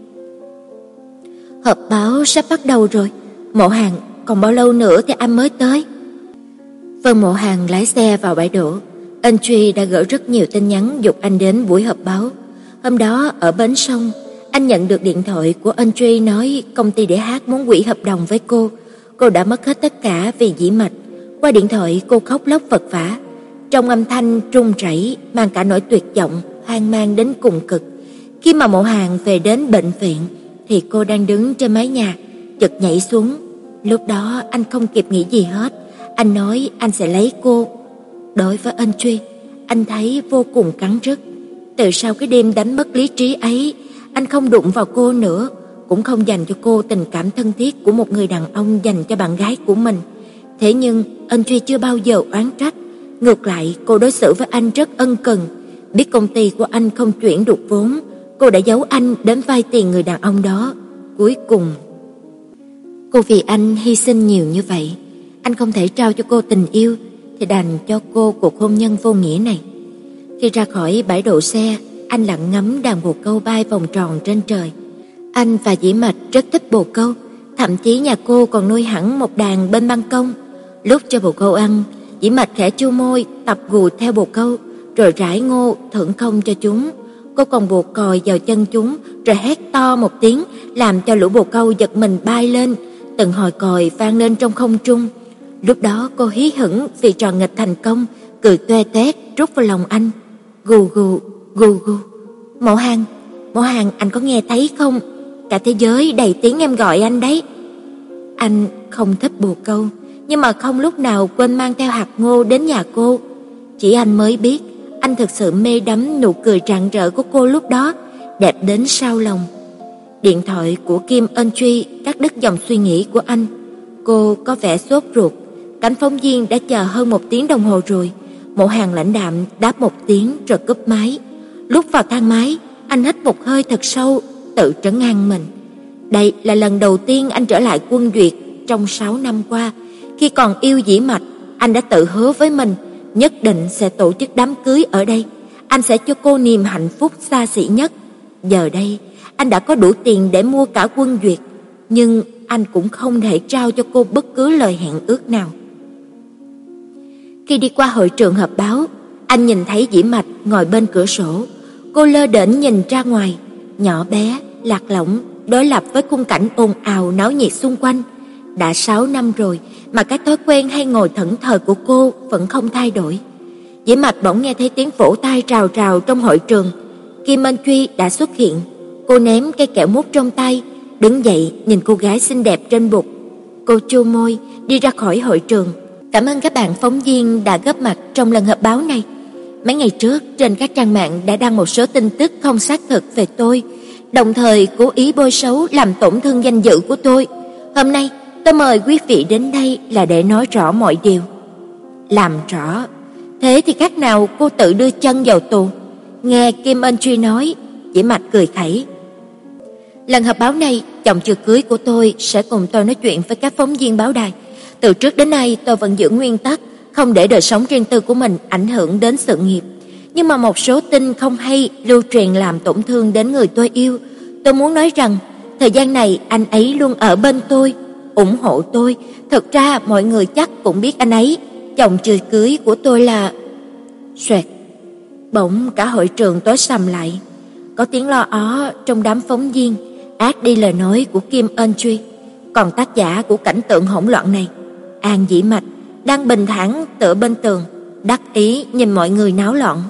Speaker 1: Họp báo sắp bắt đầu rồi. Mộ Hàn, còn bao lâu nữa thì anh mới tới? Vân Mộ Hàn lái xe vào bãi đổ. Anh Truy đã gửi rất nhiều tin nhắn giục anh đến buổi họp báo. Hôm đó ở bến sông, anh nhận được điện thoại của anh Truy nói công ty để hát muốn hủy hợp đồng với cô. Cô đã mất hết tất cả vì Dĩ Mạch. Qua điện thoại cô khóc lóc vật vã. Trong âm thanh run rẩy mang cả nỗi tuyệt vọng, hoang mang đến cùng cực. Khi mà Mộ Hàn về đến bệnh viện thì cô đang đứng trên mái nhà, chợt nhảy xuống. Lúc đó anh không kịp nghĩ gì hết, anh nói anh sẽ lấy cô. Đối với anh Truy, anh thấy vô cùng cắn rứt. Từ sau cái đêm đánh mất lý trí ấy, anh không đụng vào cô nữa, cũng không dành cho cô tình cảm thân thiết của một người đàn ông dành cho bạn gái của mình. Thế nhưng anh Truy chưa bao giờ oán trách. Ngược lại, cô đối xử với anh rất ân cần. Biết công ty của anh không chuyển được vốn, cô đã giấu anh đến vay tiền người đàn ông đó. Cuối cùng, cô vì anh hy sinh nhiều như vậy, anh không thể trao cho cô tình yêu thì đành cho cô cuộc hôn nhân vô nghĩa này. Khi ra khỏi bãi đậu xe, anh lặng ngắm đàn bồ câu bay vòng tròn trên trời. Anh và Dĩ Mạch rất thích bồ câu, thậm chí nhà cô còn nuôi hẳn một đàn bên ban công. Lúc cho bồ câu ăn, Dĩ Mạch khẽ chu môi, tập gù theo bồ câu, rồi rải ngô thưởng không cho chúng. Cô còn buộc còi vào chân chúng, rồi hét to một tiếng, làm cho lũ bồ câu giật mình bay lên. Từng hồi còi vang lên trong không trung. Lúc đó cô hí hửng vì trò nghịch thành công, cười toe toét rút vào lòng anh. Gù gù, gù gù. Mộ Hàn, Mộ Hàn, anh có nghe thấy không? Cả thế giới đầy tiếng em gọi anh đấy. Anh không thích bồ câu, nhưng mà không lúc nào quên mang theo hạt ngô đến nhà cô. Chỉ anh mới biết, anh thực sự mê đắm nụ cười rạng rỡ của cô lúc đó, đẹp đến sao lòng. Điện thoại của Kim Ân Truy cắt đứt dòng suy nghĩ của anh. Cô có vẻ sốt ruột. Cảnh phóng viên đã chờ hơn một tiếng đồng hồ rồi. Mộ Hàn lãnh đạm đáp một tiếng rồi cúp máy. Lúc vào thang máy, anh hít một hơi thật sâu, tự trấn an mình. Đây là lần đầu tiên anh trở lại Quân Duyệt trong sáu năm qua. Khi còn yêu Dĩ Mạch, anh đã tự hứa với mình nhất định sẽ tổ chức đám cưới ở đây. Anh sẽ cho cô niềm hạnh phúc xa xỉ nhất. Giờ đây, anh đã có đủ tiền để mua cả Quân Duyệt, nhưng anh cũng không thể trao cho cô bất cứ lời hẹn ước nào. Khi đi qua hội trường họp báo, anh nhìn thấy Dĩ Mạch ngồi bên cửa sổ. Cô lơ đễnh nhìn ra ngoài, nhỏ bé, lạc lõng, đối lập với khung cảnh ồn ào náo nhiệt xung quanh. Đã sáu năm rồi mà cái thói quen hay ngồi thẫn thờ của cô vẫn không thay đổi. Dĩ Mạch bỗng nghe thấy tiếng vỗ tay rào rào trong hội trường. Kim Ân Truy đã xuất hiện. Cô ném cây kẹo mút trong tay, đứng dậy nhìn cô gái xinh đẹp trên bục. Cô chu môi đi ra khỏi hội trường. Cảm ơn các bạn phóng viên đã góp mặt trong lần họp báo này. Mấy ngày trước trên các trang mạng đã đăng một số tin tức không xác thực về tôi, đồng thời cố ý bôi xấu làm tổn thương danh dự của tôi. Hôm nay tôi mời quý vị đến đây là để nói rõ mọi điều. Làm rõ? Thế thì khác nào cô tự đưa chân vào tù. Nghe Kim Ân Truy nói, Dĩ Mạch cười khẩy. Lần họp báo này, chồng chưa cưới của tôi sẽ cùng tôi nói chuyện với các phóng viên báo đài. Từ trước đến nay tôi vẫn giữ nguyên tắc không để đời sống riêng tư của mình ảnh hưởng đến sự nghiệp. Nhưng mà một số tin không hay lưu truyền làm tổn thương đến người tôi yêu. Tôi muốn nói rằng thời gian này anh ấy luôn ở bên tôi, ủng hộ tôi. Thực ra mọi người chắc cũng biết anh ấy, chồng chưa cưới của tôi là... Xoẹt. Bỗng cả hội trường tối sầm lại. Có tiếng lo ó trong đám phóng viên, át đi lời nói của Kim Ân Truy. Còn tác giả của cảnh tượng hỗn loạn này, An Dĩ Mạch, đang bình thản tựa bên tường, đắc ý nhìn mọi người náo loạn.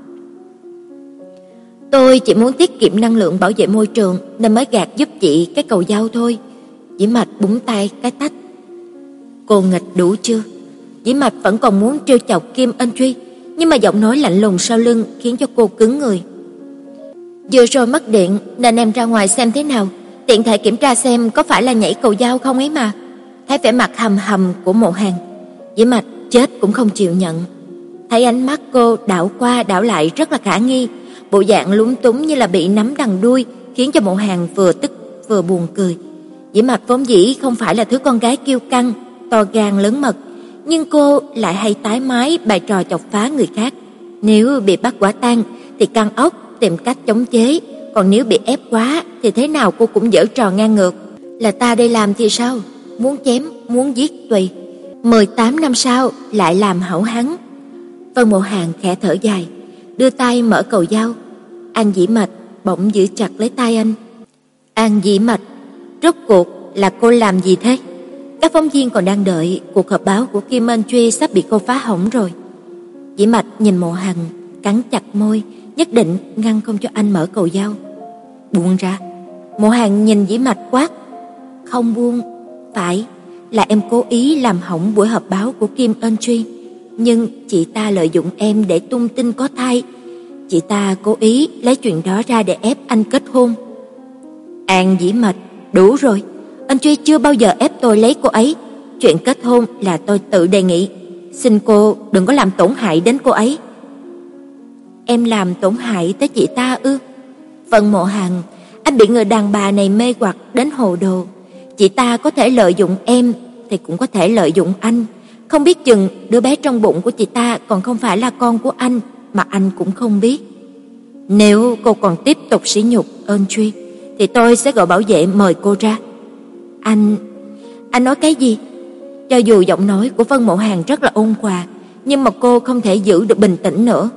Speaker 1: Tôi chỉ muốn tiết kiệm năng lượng bảo vệ môi trường nên mới gạt giúp chị cái cầu dao thôi. Dĩ Mạch búng tay cái tách. Cô nghịch đủ chưa? Dĩ Mạch vẫn còn muốn trêu chọc Kim Ân Truy, nhưng mà giọng nói lạnh lùng sau lưng khiến cho cô cứng người. Vừa rồi mất điện nên em ra ngoài xem thế nào, tiện thể kiểm tra xem có phải là nhảy cầu dao không ấy mà. Thấy vẻ mặt hầm hầm của Mộ Hàn, Dĩ Mạch chết cũng không chịu nhận. Thấy ánh mắt cô đảo qua đảo lại rất là khả nghi, bộ dạng lúng túng như là bị nắm đằng đuôi, khiến cho Mộ Hàn vừa tức vừa buồn cười. Dĩ Mạch vốn dĩ không phải là thứ con gái kiêu căng, to gan lớn mật, nhưng cô lại hay tái mái bày trò chọc phá người khác. Nếu bị bắt quả tang thì căng ốc tìm cách chống chế, còn nếu bị ép quá thì thế nào cô cũng giở trò ngang ngược. Là ta đây làm thì sao? Muốn chém, muốn giết tùy. mười tám năm sau lại làm hảo hán. Vân Mộ Hàn khẽ thở dài, đưa tay mở cầu dao. An Dĩ Mạch bỗng giữ chặt lấy tay anh. An Dĩ Mạch, rốt cuộc là cô làm gì thế? Các phóng viên còn đang đợi, cuộc họp báo của Kim Ân Truy sắp bị cô phá hỏng rồi. Dĩ Mạch nhìn Mộ Hàn, cắn chặt môi, nhất định ngăn không cho anh mở cầu dao. Buông ra. Mộ Hàn nhìn Dĩ Mạch quát. Không buông. Phải, là em cố ý làm hỏng buổi họp báo của Kim Ân Truy, nhưng chị ta lợi dụng em để tung tin có thai. Chị ta cố ý lấy chuyện đó ra để ép anh kết hôn. An Dĩ Mạch, đủ rồi. Anh Truy chưa bao giờ ép tôi lấy cô ấy. Chuyện kết hôn là tôi tự đề nghị. Xin cô đừng có làm tổn hại đến cô ấy. Em làm tổn hại tới chị ta ư? Vân Mộ Hàn, anh bị người đàn bà này mê hoặc đến hồ đồ. Chị ta có thể lợi dụng em thì cũng có thể lợi dụng anh. Không biết chừng đứa bé trong bụng của chị ta còn không phải là con của anh mà anh cũng không biết. Nếu cô còn tiếp tục sỉ nhục Ân Truy thì tôi sẽ gọi bảo vệ mời cô ra. Anh... anh nói cái gì? Cho dù giọng nói của Vân Mộ Hàn rất là ôn hòa, nhưng mà cô không thể giữ được bình tĩnh nữa.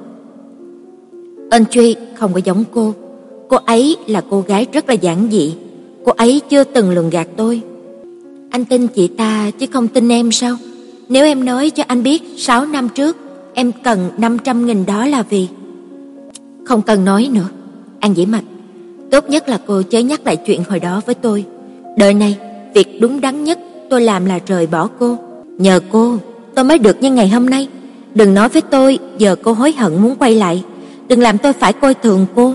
Speaker 1: Ân Truy không có giống cô. Cô ấy là cô gái rất là giản dị. Cô ấy chưa từng lường gạt tôi. Anh tin chị ta chứ không tin em sao? Nếu em nói cho anh biết sáu năm trước em cần năm trăm nghìn đó là vì... Không cần nói nữa. An Dĩ Mạch, tốt nhất là cô chớ nhắc lại chuyện hồi đó với tôi. Đời này, việc đúng đắn nhất tôi làm là rời bỏ cô. Nhờ cô, tôi mới được như ngày hôm nay. Đừng nói với tôi giờ cô hối hận muốn quay lại. Đừng làm tôi phải coi thường cô.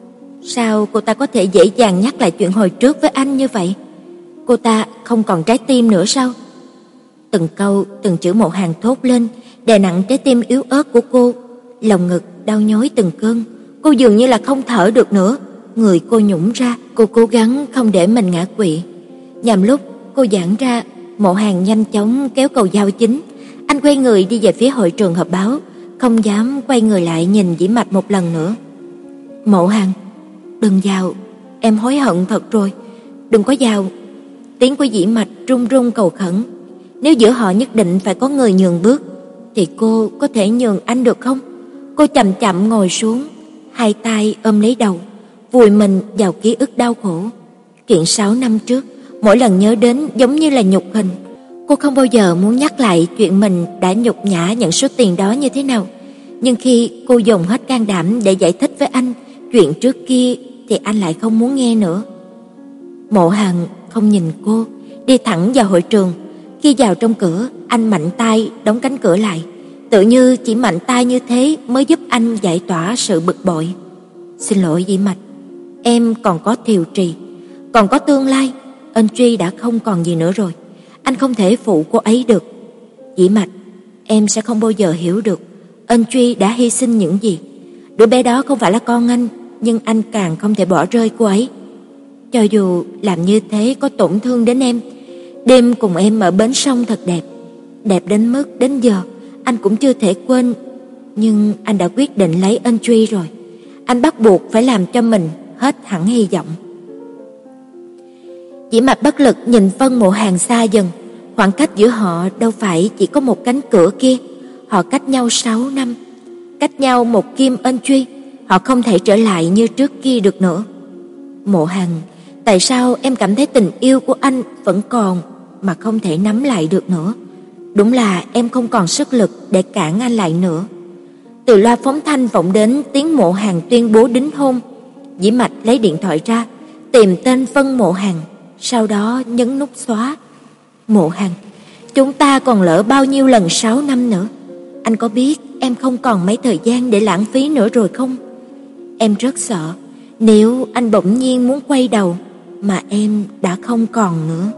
Speaker 1: Sao cô ta có thể dễ dàng nhắc lại chuyện hồi trước với anh như vậy? Cô ta không còn trái tim nữa sao? Từng câu, từng chữ Mộ Hàn thốt lên, đè nặng trái tim yếu ớt của cô. Lòng ngực đau nhói từng cơn. Cô dường như là không thở được nữa. Người cô nhũn ra, cô cố gắng không để mình ngã quỵ. Nhằm lúc cô giãn ra, Mộ Hàn nhanh chóng kéo cầu dao chính. Anh quay người đi về phía hội trường họp báo, không dám quay người lại nhìn Dĩ Mạch một lần nữa. Mộ Hàn, đừng vào, em hối hận thật rồi, đừng có vào. Tiếng của Dĩ Mạch run run cầu khẩn. Nếu giữa họ nhất định phải có người nhường bước, thì cô có thể nhường anh được không? Cô chậm chậm ngồi xuống, hai tay ôm lấy đầu, vùi mình vào ký ức đau khổ. Chuyện sáu năm trước, mỗi lần nhớ đến giống như là nhục hình. Cô không bao giờ muốn nhắc lại chuyện mình đã nhục nhã nhận số tiền đó như thế nào. Nhưng khi cô dồn hết can đảm để giải thích với anh chuyện trước kia thì anh lại không muốn nghe nữa. Mộ Hàn không nhìn cô, đi thẳng vào hội trường. Khi vào trong cửa, anh mạnh tay đóng cánh cửa lại. Tự như chỉ mạnh tay như thế mới giúp anh giải tỏa sự bực bội. Xin lỗi Dĩ Mạch, em còn có Thiều Trì, còn có tương lai. Ân Truy đã không còn gì nữa rồi. Anh không thể phụ cô ấy được. Dĩ Mạch, em sẽ không bao giờ hiểu được Ân Truy đã hy sinh những gì. Đứa bé đó không phải là con anh, nhưng anh càng không thể bỏ rơi cô ấy. Cho dù làm như thế có tổn thương đến em. Đêm cùng em ở bến sông thật đẹp, đẹp đến mức đến giờ anh cũng chưa thể quên. Nhưng anh đã quyết định lấy Ân Truy rồi. Anh bắt buộc phải làm cho mình hết hẳn hy vọng. Dĩ Mạch bất lực nhìn Vân Mộ Hàn xa dần. Khoảng cách giữa họ đâu phải chỉ có một cánh cửa kia. Họ cách nhau sáu năm, cách nhau một kim Ân Truy. Họ không thể trở lại như trước kia được nữa. Mộ Hàn, tại sao em cảm thấy tình yêu của anh vẫn còn mà không thể nắm lại được nữa? Đúng là em không còn sức lực để cản anh lại nữa. Từ loa phóng thanh vọng đến tiếng Mộ Hàn tuyên bố đính hôn. Dĩ Mạch lấy điện thoại ra, tìm tên Vân Mộ Hàn, sau đó nhấn nút xóa. Mộ Hàn, chúng ta còn lỡ bao nhiêu lần sáu năm nữa. Anh có biết em không còn mấy thời gian để lãng phí nữa rồi không? Em rất sợ nếu anh bỗng nhiên muốn quay đầu mà em đã không còn nữa.